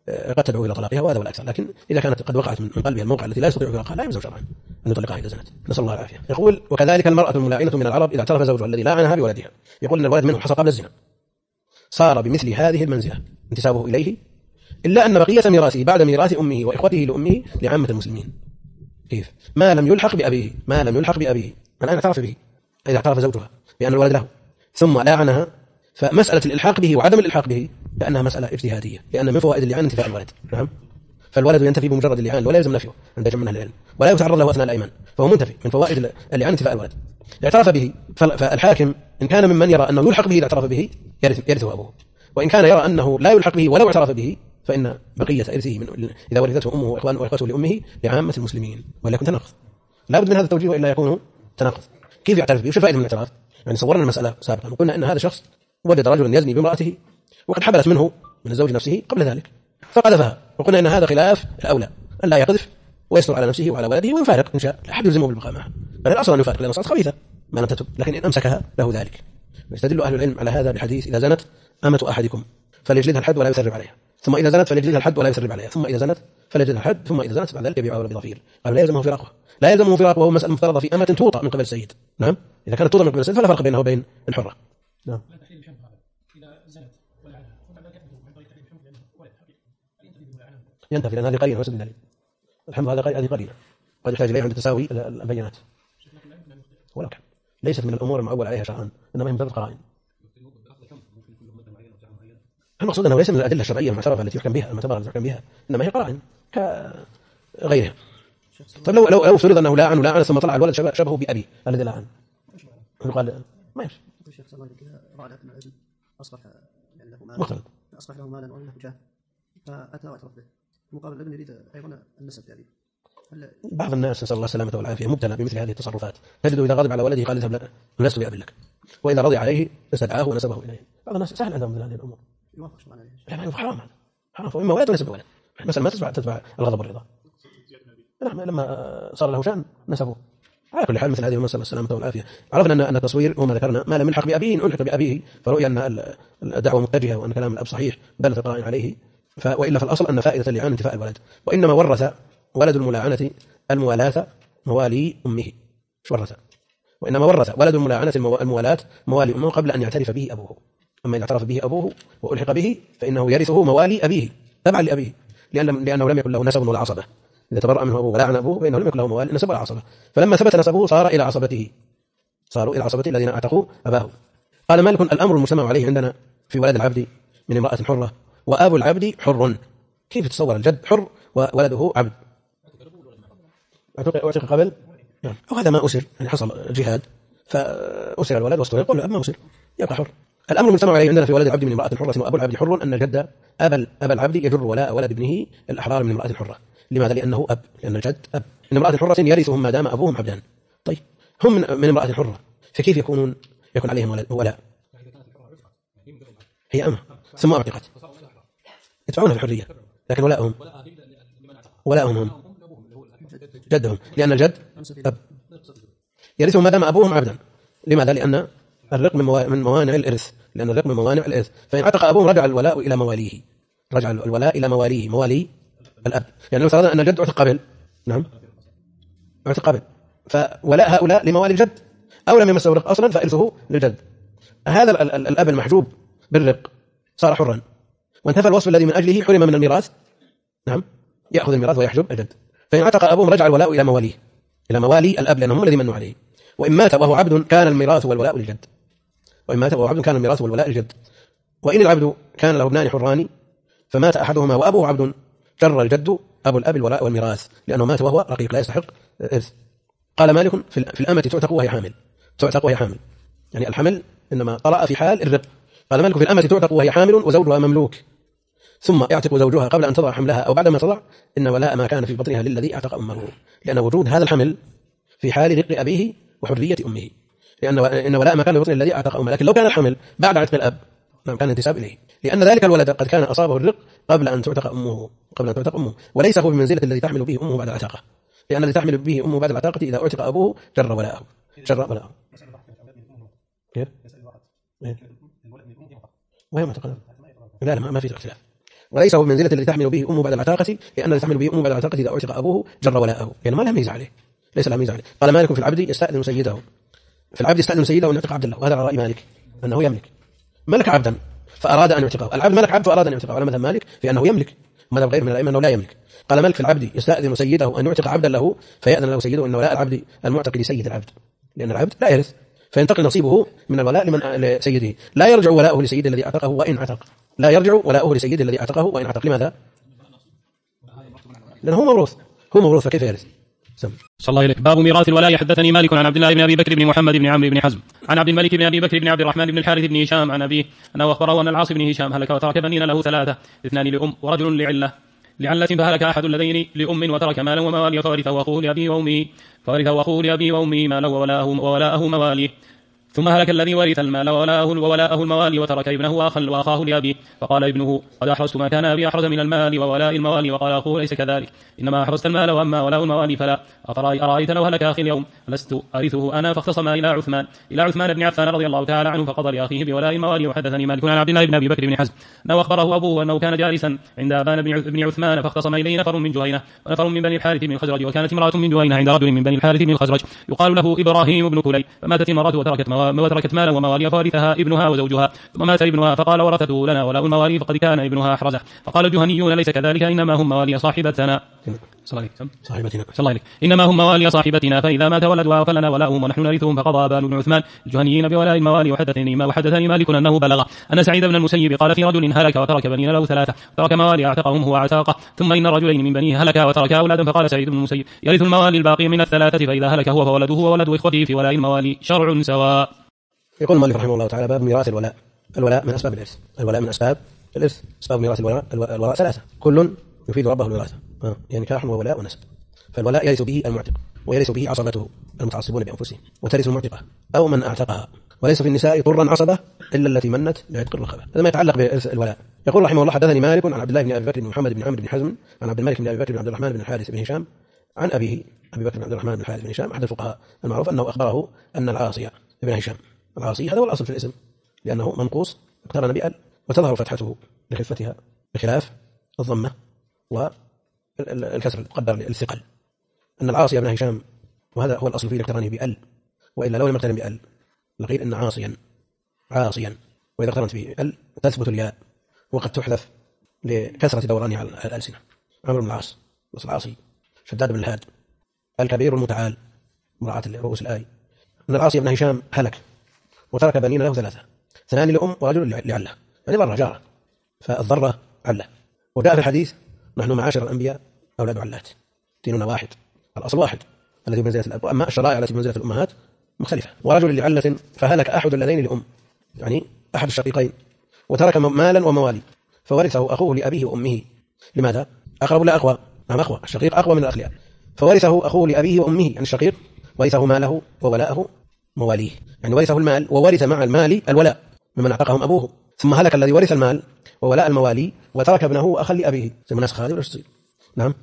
قد تدعو إلى طلاقها، وهذا ولا أكثر. لكن إذا كانت قد وقعت من قلبها الموقع التي لا يستطيع فراقها لا يلزم شرعا أن يطلقها إذا زنت، نسأل الله العافية. يقول وكذلك المرأة الملاعنة من العرب إذا اعترف زوجها الذي لاعنها بولدها، يقول أن الولد منه حصل قبل الزنا، صار بمثل هذه المنزلة انتسابه إليه، إلا أن بقية ميراثه بعد ميراث أمه وإخوته لأمه لعامة المسلمين. كيف؟ ما لم يلحق بأبيه، ما لم يلحق بأبيه الآن اعترف به، إذا اعترف زوجها بأن الولد له ثم لاعنها، فمسألة الإلحاق به وعدم الإلحاق به لأنها مسألة اجتهادية، لأن من فوائد اللعان انتفاء الولد. نعم، فالولد ينتفي بمجرد اللعان ولا يلزم نفيه عند جمع من أهل العلم، ولا يتعرض له أثناء الأيمان، فهو منتفي من فوائد اللعان انتفاء الولد. اعترف به، فالحاكم إن كان ممن يرى أنه يلحق به إذا اعترف به يرثه أبوه، وإن كان يرى أنه لا يلحق به ولو اعترف به فإن بقية إرثه من إذا ورثته أمه وإخوانه وإخوته لأمه لعامة المسلمين، ولا يكون تناقض. لا بد من هذا التوجيه وإلا يكون تناقض. كيف يعترف به؟ وش الفائدة من الاعتراف؟ يعني صورنا المسألة سابقا وقلنا أن هذا شخص وجد رجلا يزني بامرأته وقد حبلت منه من الزوج نفسه قبل ذلك فقذفها، وقلنا أن هذا خلاف الأولى أن لا يقذف ويستر على نفسه وعلى ولده ويفارق إن شاء، لا أحد يلزمه بالبقاء معها، بل الأصل أن يفارق لأن صارت خبيثة ما لم تتب، لكن إن أمسكها له ذلك. يستدل أهل العلم على هذا بحديث إذا زنت أمة أحدكم فليجلدها الحد ولا يثرب عليها، ثم إذا زنت فليجلدها الحد ولا يثرب عليها، ثم إذا زنت فليجلدها الحد، ثم إذا زنت بعد ذلك يبيعها ولا بضفير. قالوا لا يلزمه فراقها، لا يلزمه فراقه، وهو مسألة مفترضة في أمة توطأ من قبل السيد. نعم، إذا كانت توطأ من قبل السيد فلا فرق بينه وبين الحرة. نعم، ينتفي لأن هذه قرينة وسد دليل. الحمد هذا هذه قرينة قد يحتاج إليه عند تساوي البينات، ولو كان ليست من الأمور المعول عليها شرعا، إنما هي مجرد قرائن. المقصود أنه ليس من الأدلة الشرعية المعترفة التي يحكم بها المعتبرة التي يحكم بها، إنما هي قرائن كغيرها. طيب لو فرض أنه لاعن ثم طلع الولد شبهه بأبي الذي لاعن، يقال ما يمشي. أصبح له مالا وله جاه فأتى واعترف به مقابل الابن يريد أيضا النسب يعني. بعض الناس نسأل الله السلامة والعافية مبتلى بمثل هذه التصرفات، تجده إذا غضب على ولده قال اذهب لست بأب لك، وإذا رضي عليه استدعاه ونسبه إليه. بعض الناس سهل عندهم هذه الأمور، لا ما حرام، حرام، فإما ولد ونسب ولد، مثلا ما تتبع الغضب والرضا. نعم، لما صار له شأن نسبه. على كل حال مثل هذه المسألة السلامة والعافية. عرفنا أن التصوير هو ما ذكرنا ما لم يلحق بأبيه إن ألحق بأبيه فرؤي أن الدعوة متجهة وأن كلام الأب صحيح بل قائم عليه، وإلا فالأصل أن فائدة اللعان انتفاء الولد. وإنما ورث ولد الملاعنة الموالاة موالي أمه، وإنما ورث ولد الملاعنة الموالاة موالي أمه قبل أن يعترف به أبوه. أما إذا اعترف به أبوه وألحق به فإنه يرثه موالي أبيه تبعا لأبيه، لأنه لم يكن له نسب ولا عصبة. إذا تبرأ منه أبوه ولعن أبوه فإنه لم يكن له موالي نسب ولا عصبة، فلما ثبت نسبه صاروا إلى عصبته الذين أعتقوا أباه. قال مالك الأمر المجتمع عليه عندنا في ولد العبد من امرأة حرة وأبو العبد حر. كيف تصور الجد حر وولده عبد؟ أعتق قبل، وهذا ما أسر، يعني حصل جهاد فأسر الولد واسترق، قل أما أسر يبقى حر. الأمر المجتمع عليه عندنا في ولد العبد من امرأة حرة وأبو العبد حر أن الجد أبا العبد يجر ولاء ولد ابنه الأحرار من امرأة حرة. لماذا؟ لأنه أب، لأن الجد أب من امرأة حرة يرثهم ما دام أبوهم عبدان. طيب هم من امرأة حرة فكيف يكون عليهم ولاء؟ هي أمه ثم أعتقت يدفعونها الحرية، لكن ولاءهم هم جدهم، لأن الجد أب يرثهم ما دام أبوهم عبدا. لماذا؟ لأن الرق من موانع الإرث، لأن الرق من موانع الإرث، فإن عتق أبوهم رجع الولاء إلى مواليه، موالي الأب. يعني لو فرضنا أن الجد اعتق قبل، نعم اعتق قبل، فولاء هؤلاء لموالي الجد أو لم يمسه الرق أصلا فإرثه للجد. هذا الأب المحجوب بالرق صار حرا وانتفى الوصف الذي من أجله حرم من الميراث، نعم يأخذ الميراث ويحجب الجد. فإن عتق أبوهم رجع الولاء إلى مواليه، إلى موالي الأب لأنهم الذي منوا عليه. وإن مات وهو عبد كان الميراث والولاء للجد، وإن العبد كان له ابنان حران فمات أحدهما وأبوه عبد جر الجد أبو الأب الولاء والميراث لأنه مات وهو رقيق لا يستحق إرث. قال مالك في الأمة تعتق وهي حامل، يعني الحمل إنما طرأ في حال الرق. قال مالك في الأمة تعتق وهي حامل وزوجها مملوك ثم يعتق زوجها قبل أن تضع حملها أو بعدما تضع إن ولاء ما كان في بطنها للذي اعتق أمه، لأن وجود هذا الحمل في حال رق أبيه وحرية أمه، لأن ولاء ما كان في بطن الذي اعتق أمه. لكن لو كان الحمل بعد عتق الأب نعم كان انتساب إليه، لأن ذلك الولد قد كان أصابه الرق قبل أن تعتق أمه، وليس هو بمنزلة الذي تحمل به أمه بعد العتاقة، لأن الذي تحمل به أمه بعد العتاقة إذا اعتق أبوه جر ولاءه. كيف؟ وهي معتقد لا ما في اختلاف. وليس هو بمنزلة الذي تحمل به أمه بعد العتاقة، لأن الذي تحمل به أمه بعد العتاقة إذا أعتق أبوه جر ولاءه، يعني ما له ميزة عليه، ليس له ميزة عليه. قال مالك في العبد يستأذن سيده، في العبد يستأذن سيده أن يعتق عبدا له، وهذا على رأي مالك أنه يملك، ملك عبدا فأراد أن يعتقه، العبد ملك عبد فأراد أن يعتقه، على مذهب مالك في أنه يملك، ومذهب غير من الأئمة أنه لا يملك. قال مالك في العبد يستأذن سيده أن يعتق عبدا له، فيأذن له سيده أن ولاء العبد المعتق لسيد العبد، لأن العبد لا يرث، فينتقل نصيبه من الولاء لسيده، لا يرجع ولاؤه لسيده الذي اعتقه وإن عتق، لا يرجع ولاؤه لسيده الذي اعتقه وإن عتق. لماذا؟ لأنه هو موروث فكيف يرث؟ صلى الله عليه. باب ميراث الولاء. حدثني مالك عن عبد الله بن ابي بكر بن محمد بن عمرو بن حزم عن عبد الملك بن ابي بكر بن عبد الرحمن بن الحارث بن هشام عن ابيه انه اخبره ان العاص بن هشام هلك وترك بنين له ثلاثه، اثنان لام ورجل لعلة، فهلك احد اللذين لام وترك مالا وموالي، فورثه اخوه لابيه وامه مالا وولاءه مواليه. ثم هلك الذي ورث المال وولاءه الموالي وترك ابنه واخاه لأبيه، فقال ابنه قد أحرزت ما كان أبي أحرز من المال وولاء الموالي، وقال أخوه ليس كذلك، إنما أحرزت المال وأما ولاء الموالي فلا. أرأيت لو هلك أخي اليوم لست أرثه أنا؟ فاختصم إلى عثمان بن عفان رضي الله تعالى عنه فقضى لأخيه بولاء الموالي. وحدثني مالك عن عبد الله بن أبي بكر بن حزم أنه أخبره أبوه أنه كان جالسا عند أبان بن عثمان، فاختصم إليه نفر من جهينة ونفر من بني الحارث بن الخزرج، وكانت امرأة من جهينة عند رجل من بني الحارث بن الخزرج يقال له إبراهيم بن كلي، فماتت المرأة وتركت مالا وموالي، فورثها ابنها وزوجها، ثم مات ابنها فقال ورثته لنا ولاء الموالي، فقد كان ابنها أحرزه. فقال الجهنيون ليس كذلك، إنما هم موالي صاحبتنا إنما هم موالي صاحبتنا، فإذا مات ولدها فلنا ولاؤهم ونحن نرثهم. فقضى أبان بن عثمان الجهنيين بولاء الموالي. وحدثني مالك أنه بلغ أن سعيد بن المسيب قال في رجل هلك وترك بنين له ثلاثة، ترك موالي أعتقهم هو عتاقه، ثم إن رجلين من بنيه هلكا وتركا أولادا، فقال سعيد بن المسيب يرث الموالي الباقي من الثلاثة، فإذا هلك هو فولده وولد إخوته في ولاء الموالي شرع سواء. يقول المؤلف رحمه الله تعالى: باب ميراث الولاء. الولاء من أسباب الإرث، الولاء من أسباب الإرث، أسباب ميراث الولاء ثلاثة، كل يفيد ربه الوراثة، يعني نكاح وولاء ونسب. فالولاء يرث به المعتق، ويرث به عصبته المتعصبون بأنفسهم، وترث المعتقة أو من أعتقها، وليس في النساء طرا عصبة إلا التي منت بعتق الرقبة. هذا ما يتعلق بإرث الولاء. يقول رحمه الله: حدثني مالك عن عبد الله بن أبي بكر بن محمد بن عمرو بن حزم عن عبد الملك بن أبي بكر بن عبد الرحمن بن الحارث بن هشام عن أبيه أبي بكر بن عبد الرحمن بن الحارث بن هشام أحد الفقهاء المعروف، أنه أخبره أن العاصي بن هشام، العاصي هذا هو الأصل في الاسم لأنه منقوص اقترن بأل وتظهر فتحته لخفتها، بخلاف الضمة والكسر المقدر للثقل. أن العاصي بن هشام، وهذا هو الأصل فيه الاقتران بأل، وإلا لو لم يقترن بأل لقيل إن عاصيا، وإذا اقترنت بأل تثبت الياء، وقد تحذف لكثرة دورانها على الألسنة. عمرو بن العاص، العاصي، شداد بن الهاد، الكبير المتعال، مراعاة لرؤوس الآية. أن العاصي بن هشام هلك وترك بنين له ثلاثة، اثنان لأم ورجل لعله، يعني ضرة جارة، فالضرة عله. وجاء في الحديث: نحن معاشر الأنبياء أولاد علات، ديننا واحد، الأصل واحد الذي بمنزلة الأب، وأما الشرائع التي بمنزلة الأمهات مختلفة. ورجل لعلة فهلك أحد اللذين لأم، يعني أحد الشقيقين، وترك مالا وموالي، فورثه أخوه لأبيه وأمه. لماذا؟ أقرب لا أقوى؟ نعم أقوى، الشقيق أقوى من الأخ، فورثه أخوه لأبيه وأمه، يعني الشقيق ورثه ماله وولاءه مواليه، يعني ورثه المال وورث مع المال الولاء ممن أعتقهم أبوه. ثم هلك الذي ورث المال وولاء الموالي وترك ابنه وأخا لأبيه. زي مناسخ هذه ولا تصير؟ نعم.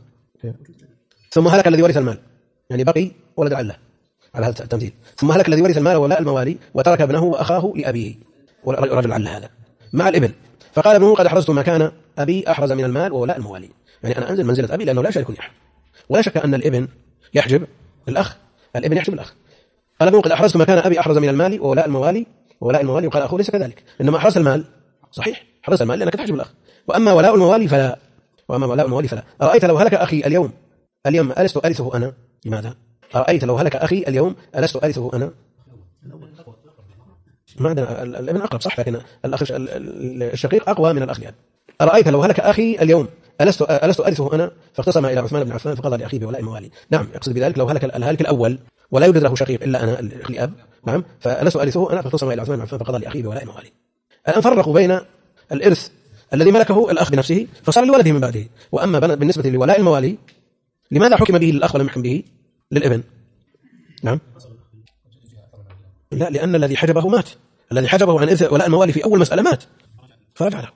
ثم هلك الذي ورث المال، يعني بقي ولد عله على هذا التمثيل. ثم هلك الذي ورث المال وولاء الموالي وترك ابنه وأخاه لأبيه، ورجل عله هذا مع الابن. فقال ابنه: قد أحرزت ما كان أبي أحرز من المال وولاء الموالي، يعني أنا أنزل منزلة أبي لأنه لا يشاركني أحد. ولا شك أن الابن يحجب الأخ، الابن يحجب الأخ. قال ابنه: قد أحرزت ما كان أبي أحرز من المال وولاء الموالي وقال أخوه: ليس كذلك، إنما أحرز المال. صحيح، حرز المال لأنك تحجب الأخ، وأما ولاء الموالي فلا. أرأيت لو هلك أخي اليوم ألست أرثه أنا؟ لماذا؟ أرأيت لو هلك أخي اليوم ألست أرثه أنا؟ ما عندنا الابن أقرب صح، لكن الشقيق أقوى من الأخ الأب. أرأيت لو هلك أخي اليوم ألست أرثه أنا؟ فاختصم إلى عثمان بن عفان فقضى لأخيه بولاء الموالي. نعم، يقصد بذلك لو هلك الهالك الأول ولا يوجد له شقيق إلا أنا الأب، نعم، فألست أرثه أنا؟ فاختصم إلى عثمان بن عفان فقضى لأخيه بولاء الموالي. الآن فرقوا بين الإرث الذي ملكه الأخ بنفسه فصار لولده من بعده، وأما بالنسبة لولاء الموالي لماذا حكم به للأخ ولم يحكم به للابن؟ نعم، لا، لأن الذي حجبه مات، الذي حجبه عن إرث ولاء الموالي في أول مسألة مات فرجع له.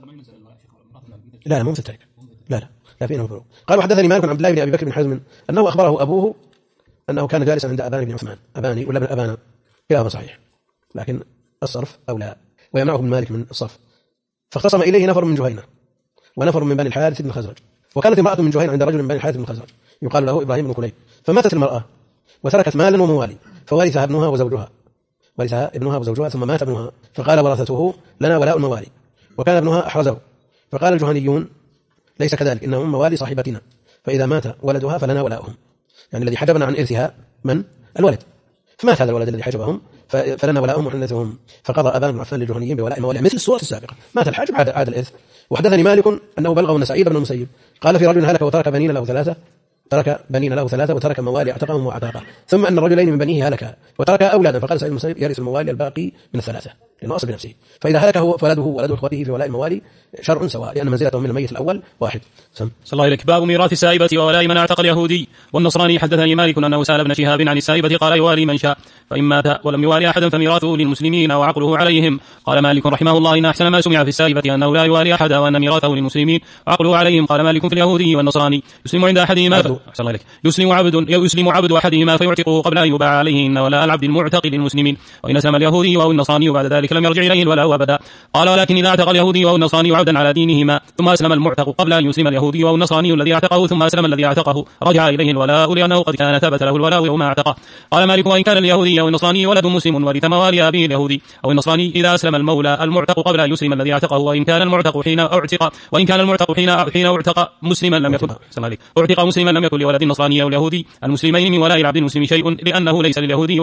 لا مو مثل ذلك، لا فيه فروق. قال: وحدثني مالك عن عبد الله بن أبي بكر بن حزم أنه أخبره أبوه أنه كان جالسا عند أبان بن عثمان، أباني ولا ابن أبانا كلاهما صحيح، لكن الصرف أولى ويمنعه ابن مالك من الصرف. فاختصم إليه نفر من جهينة ونفر من بني الحارث بن الخزرج. وكانت امرأة من جهين عند رجل من بني الحارث بن الخزرج يقال له إبراهيم بن كليب، فماتت المرأة وتركت مالا وموالي، فورثها ابنها وزوجها، ثم مات ابنها، فقال ورثته لنا ولاء الموالي، وكان ابنها أحرزه. فقال الجهنيون ليس كذلك، إنهم موالي صاحبتنا، فإذا مات ولدها فلنا ولاؤهم، يعني الذي حجبنا عن إرثها من الولد، فمات هذا الولد الذي حجبهم فلنا ولاؤهم وحنثهم. فقضى أبان بن عفان للجهنيين بولاء موالي مثل الصورة السابقة، مات الحاجب عاد الإرث. وحدثني مالك أنه بلغه أن سعيد بن المسيب قال في رجل هلك وترك بنين له ثلاثة وترك موالي اعتقهم واعتاقه، ثم أن الرجلين من بنيه هلكا وترك أولادا، فقال سعيد بن المسيب يرث الموالي الباقي من الثلاثة لأنه أصل بنفسه، فإذا هلك هو فولده ولد إخوته في ولاء الموالي شرع سواء، لأن منزلتهم من الميت الأول واحد. صلى الله عليك. باب ميراث السائبة وولاء من اعتق اليهودي والنصراني. حدثني مالك أنه سأل ابن شهاب عن السائبة قال يوالي من شاء، فإن مات ولم يوالي أحدا فميراثه للمسلمين وعقله عليهم. قال مالك رحمه الله إن أحسن ما سمع في السائبة أنه لا يوالي أحدا وأن ميراثه للمسلمين وعقله عليهم. قال مالك في اليهودي والنصراني يسلم عند أحدهما يسلم عبد أحدهما فيعتقه قبل أن يباع عليه إن ولاء العبد المعتق للمسلمين، وإن أسلم اليهودي أو النصراني وبعد ذلك لم يرجع إليه الولاء أبدا. قال ولكن إذا اعتق اليهودي أو النصراني عبدا على دينهما ثم أسلم المعتق قبل أن يسلم اليهودي أو النصراني الذي اعتقه ثم أسلم الذي اعتقه رجع إليه الولاء لأنه قد كان ثبت له الولاء يوم اعتقه. قال مالك وإن كان اليهودي أو النصراني ولد مسلم ورث موالي أبيه اليهودي أو النصراني إذا أسلم المولى المعتق قبل أن يسلم الذي اعتقه، وإن كان المعتق حين اعتق مسلما لم يكن لولد النصراني أو اليهودي المسلمين من ولاء العبد المسلم شيء، لأنه ليس لليهودي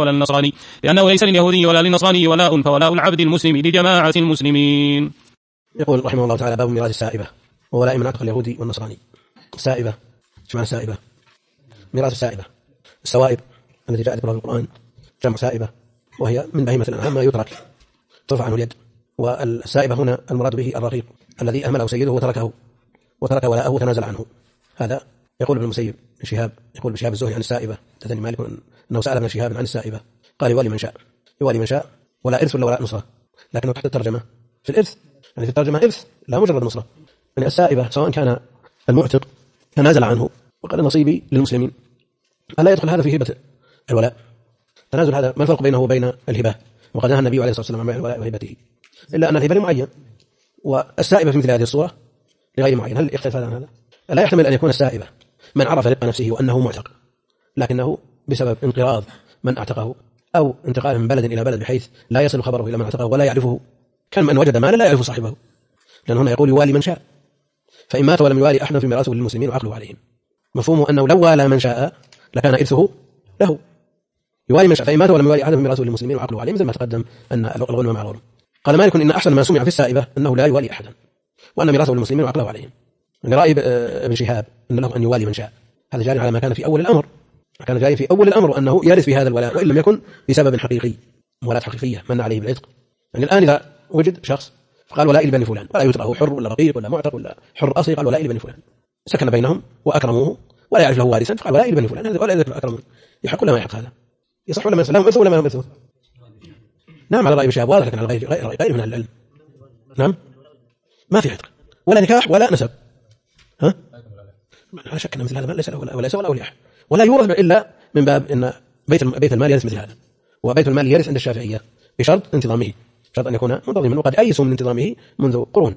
ولا للنصراني ولاء، فولاء العبد المسلم لجماعة المسلمين. يقول رحمه الله تعالى باب ميراث السائبة وولاء من اعتق اليهودي والنصراني. السائبة ايش معنى السائبة؟ ميراث السائبة السوائب التي جاءت بها في القرآن جمع سائبة، وهي من بهيمة الأنعام ما يترك ترفع عنه اليد. والسائبة هنا المراد به الرقيق الذي أهمله سيده وترك ولاءه وتنازل عنه. هذا يقول ابن المسيب شهاب، يقول بشهاب الزهري عن السائبة تثني مالك أنه سأل ابن شهاب عن السائبة قال يوالي من شاء ولا إرث ولا ولاء نصرة، لكنه تحت الترجمة في الإرث، يعني في الترجمة إرث لا مجرد نصرة. يعني السائبة سواء كان المعتق تنازل عنه وقال نصيبي للمسلمين، ألا يدخل هذا في هبة الولاء؟ تنازل هذا ما الفرق بينه وبين الهبة؟ وقد نهى النبي عليه الصلاة والسلام عن الولاء وهبته، إلا أن الهبة لمعين والسائبة في مثل هذه الصورة لغير معين. هل يختلف هذا عن هذا؟ لا يحتمل أن يكون السائبة من عرف رق نفسه وأنه معتق، لكنه بسبب انقراض من اعتقه أو انتقال من بلد إلى بلد بحيث لا يصل خبره إلى من اعتقه ولا يعرفه، كان من وجد مالا لا يعرف صاحبه، لأن هنا يقول يوالي من شاء، فإن مات ولم يوالي أحد في ميراثه للمسلمين وعقله عليهم. مفهومه أنه لو والى من شاء لكان إرثه له، يوالي من شاء، فإن مات ولم يوالي أحد في ميراثه للمسلمين وعقله عليهم، مثل ما تقدم أن الغنم مع الغنم. قال مالك إن أحسن ما سمع في السائبة أنه لا يوالي أحدا وأن ميراثه للمسلمين وعقله عليهم. من رأي ابن شهاب أن له أن يوالي من شاء، هذا جاري على ما كان في أول الأمر، كان جاري في أول الأمر أنه يرث بهذا الولاء، وإن لم يكن بسبب حقيقي مولاة حقيقية من عليه بالعتق. يعني الآن إذا وجد شخص فقال ولائي لبني فلان، ولا يطرحه حر ولا رقيق ولا معتق ولا حر أصلي، قال ولائي لبني فلان، سكن بينهم وأكرموه ولا يعرف له وارثا، فقال ولائي لبني فلان، هذا ولا يذكر أكرمه، يحق ولا ما يحق؟ هذا يصح ولا ما يصح؟ لهم إرث ولا ما لهم إرث؟ نعم على رأي ابن شهاب واضح، لكن على غير من أهل العلم نعم ما في عتق ولا نكاح ولا نسب، ها لا شك أن مثل هذا ليس له ولا أولياء، ولا يورث إلا من باب أن بيت المال يرث مثل هذا، وبيت المال يرث عند الشافعية بشرط انتظامه، شرط أن يكون منتظما، وقد أيسوا من انتظامه منذ قرون.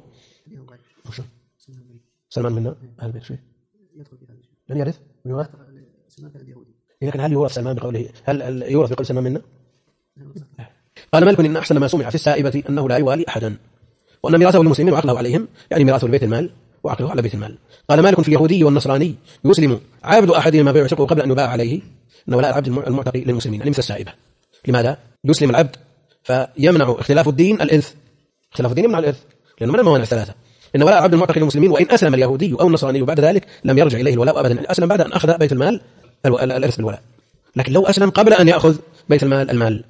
سلمان منا أهل البيت شيء لن يرث ويورث، لكن هل يورث سلمان بقوله، هل يورث بقول سلمان منا؟ قال مالك إن أحسن ما سمع في السائبة أنه لا يوالي أحدا وأن ميراثه للمسلمين وعقله عليهم، يعني ميراثه لبيت المال وعقله على بيت المال. قال مالك في اليهودي والنصراني يسلم عبد أحدهما فيعتقه قبل أن يباع عليه أن ولاء العبد المعتق للمسلمين، يعني مثل السائبة. لماذا يسلم العبد؟ فيمنع اختلاف الدين الإرث، اختلاف الدين يمنع الإرث، لأنه من الموانع الثلاثة، إن ولاء العبد المعتق للمسلمين، وإن أسلم اليهودي أو النصراني وبعد ذلك لم يرجع إليه الولاء أبدا، أسلم بعد أن أخذ بيت المال الإرث بالولاء، لكن لو أسلم قبل أن يأخذ بيت المال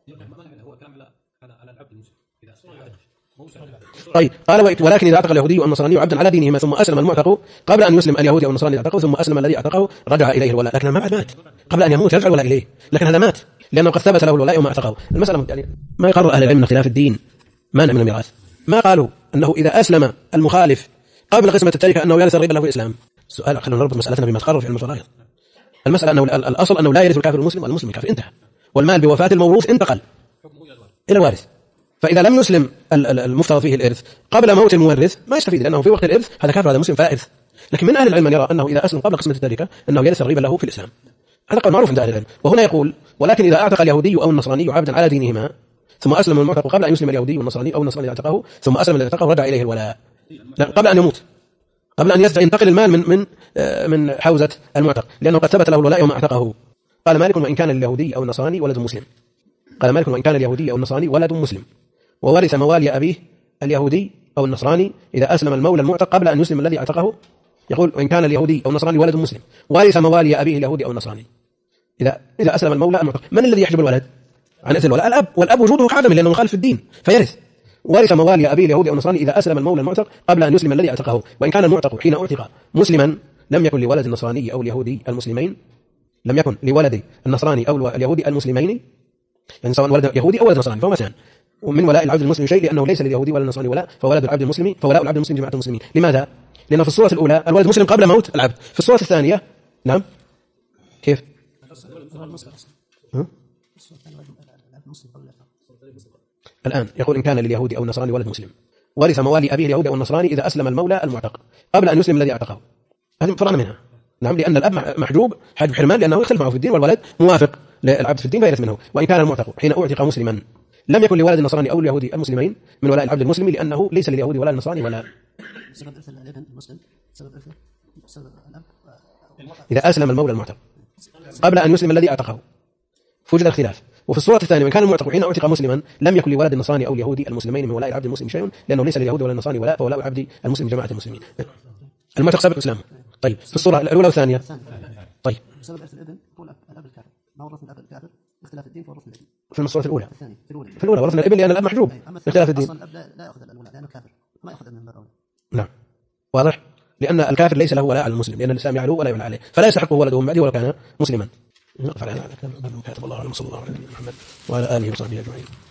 طيب. قال ولكن إذا اعتق اليهودي والنصراني عبدا على دينهما ثم أسلم المعتق قبل أن يسلم اليهودي أو النصراني اعتقه ثم أسلم الذي اعتقه رجع إليه الولاء، لكن ما مات قبل أن يموت يرجع الولاء إليه، لكن هذا مات لأنه قد ثبت له الولاء وما اعتقه. المسألة يعني ما يقرر أهل العلم من اختلاف الدين مانع من الميراث، ما قالوا أنه إذا أسلم المخالف قبل قسمة التركة أنه يرث الربا له في الإسلام. السؤال خلينا نربط مسألتنا بما تقرر في علم الفرائض. المسألة أنه الأصل أنه لا يرث الكافر المسلم والمسلم الكافر، انتهى، والمال بوفاة الموروث انتقل إلى الوارث، فإذا لم يسلم المفترض فيه الإرث قبل موت المورث ما يستفيد، لأنه في وقت الإرث هذا كافر هذا مسلم فلا إرث. لكن من أهل العلم من يرى أنه إذا أسلم قبل قسمة التركة أنه يرث الربا له في الإسلام، هذا قول معروف عند أهل العلم. وهنا يقول ولكن إذا أعتق اليهودي أو النصراني عبدا على دينهما ثم أسلم المعتق قبل أن يسلم اليهودي والنصراني أو النصراني اعتقه ثم أسلم الذي اعتقه رجع إليه الولاء قبل أن يموت، قبل أن ينتقل المال من حوزة المعتق، لأنه قد ثبت له الولاء يوم اعتقه. قال مالك وإن كان لليهودي أو النصراني ولد مسلم، قال مالك وإن كان اليهودي أو النصراني ولد مسلم وورث موالي أبيه اليهودي أو النصراني إذا أسلم المولى المعتق قبل أن يسلم الذي اعتقه. يقول وإن كان اليهودي أو النصراني ولد مسلم ورث موالي أبيه اليهودي أو النصراني إذا أسلم المولى المعتق. من الذي يحجب الولد عن إرث الولاء؟ الأب، والأب وجوده كعدم لأنه مخالف في الدين فيرث. ورث موالي أبيه اليهودي أو النصراني إذا أسلم المولى المعتق قبل أن يسلم الذي اعتقه. وإن كان المعتق حين اعتق مسلما لم يكن لولد النصراني أو اليهودي المسلمين، لم يكن لولد النصراني أو اليهودي المسلمين، يعني سواء ولد يهودي أو ولد نصراني فهو مثلا ومن ولاء العبد المسلم شيء، لأنه ليس لليهودي ولا النصراني ولاء، فولد العبد المسلم فولاء العبد المسلم جماعة المسلمين. لماذا؟ لأنه في الصورة الأولى الولد مسلم قبل موت العبد، في الصورة الثانية نعم كيف؟ الآن يقول إن كان لليهودي أو النصراني ولد مسلم ورث موالي أبيه اليهودي أو النصراني إذا أسلم المولى المعتق قبل أن يسلم الذي اعتقه، هذه فرعنا منها. نعم، لأن الأب محجوب حجب حرمان لأنه يختلف معه في الدين، والولد موافق للعبد في الدين فيرث منه. وإن كان المعتق حين اعتق مسلما لم يكن لولد النصراني أو اليهودي المسلمين من ولاء العبد المسلم، لأنه ليس لليهودي ولا النصراني ولا. سبب إرث الابن المسلم سبب الأب إذا أسلم المولى المعتق قبل أن يسلم الذي اعتقه فوجد الاختلاف. وفي الصورة الثانية وإن كان المعتق حين اعتق مسلما لم يكن لولد النصراني أو اليهودي المسلمين من ولاء العبد المسلم شيء، لأنه ليس لليهودي ولا النصراني ولاء، فولاء العبد المسلم جماعة المسلمين. المعتق سبب الإسلام. طيب في الصورة الأولى والثانية. طيب سبب إرث الابن هو الأب الكافر، ما ورث الأب الكافر اختلاف الدين فورث الابن. في الصورة الأولى. في الأولى ورثنا الابن لأن الأب محجوب اختلاف الدين. أصلا الأب لا يأخذ الولاء لأنه كافر، ما يأخذ من الأولى. نعم واضح، لأن الكافر ليس له ولاء على المسلم، لأن الإسلام يعلو ولا يعلى عليه، فلا يستحقه ولده من بعده ولو كان مسلما. نقف على هذا. كاتب الله على صلى الله عليه وسلم محمد وعلى آله وصحبه أجمعين.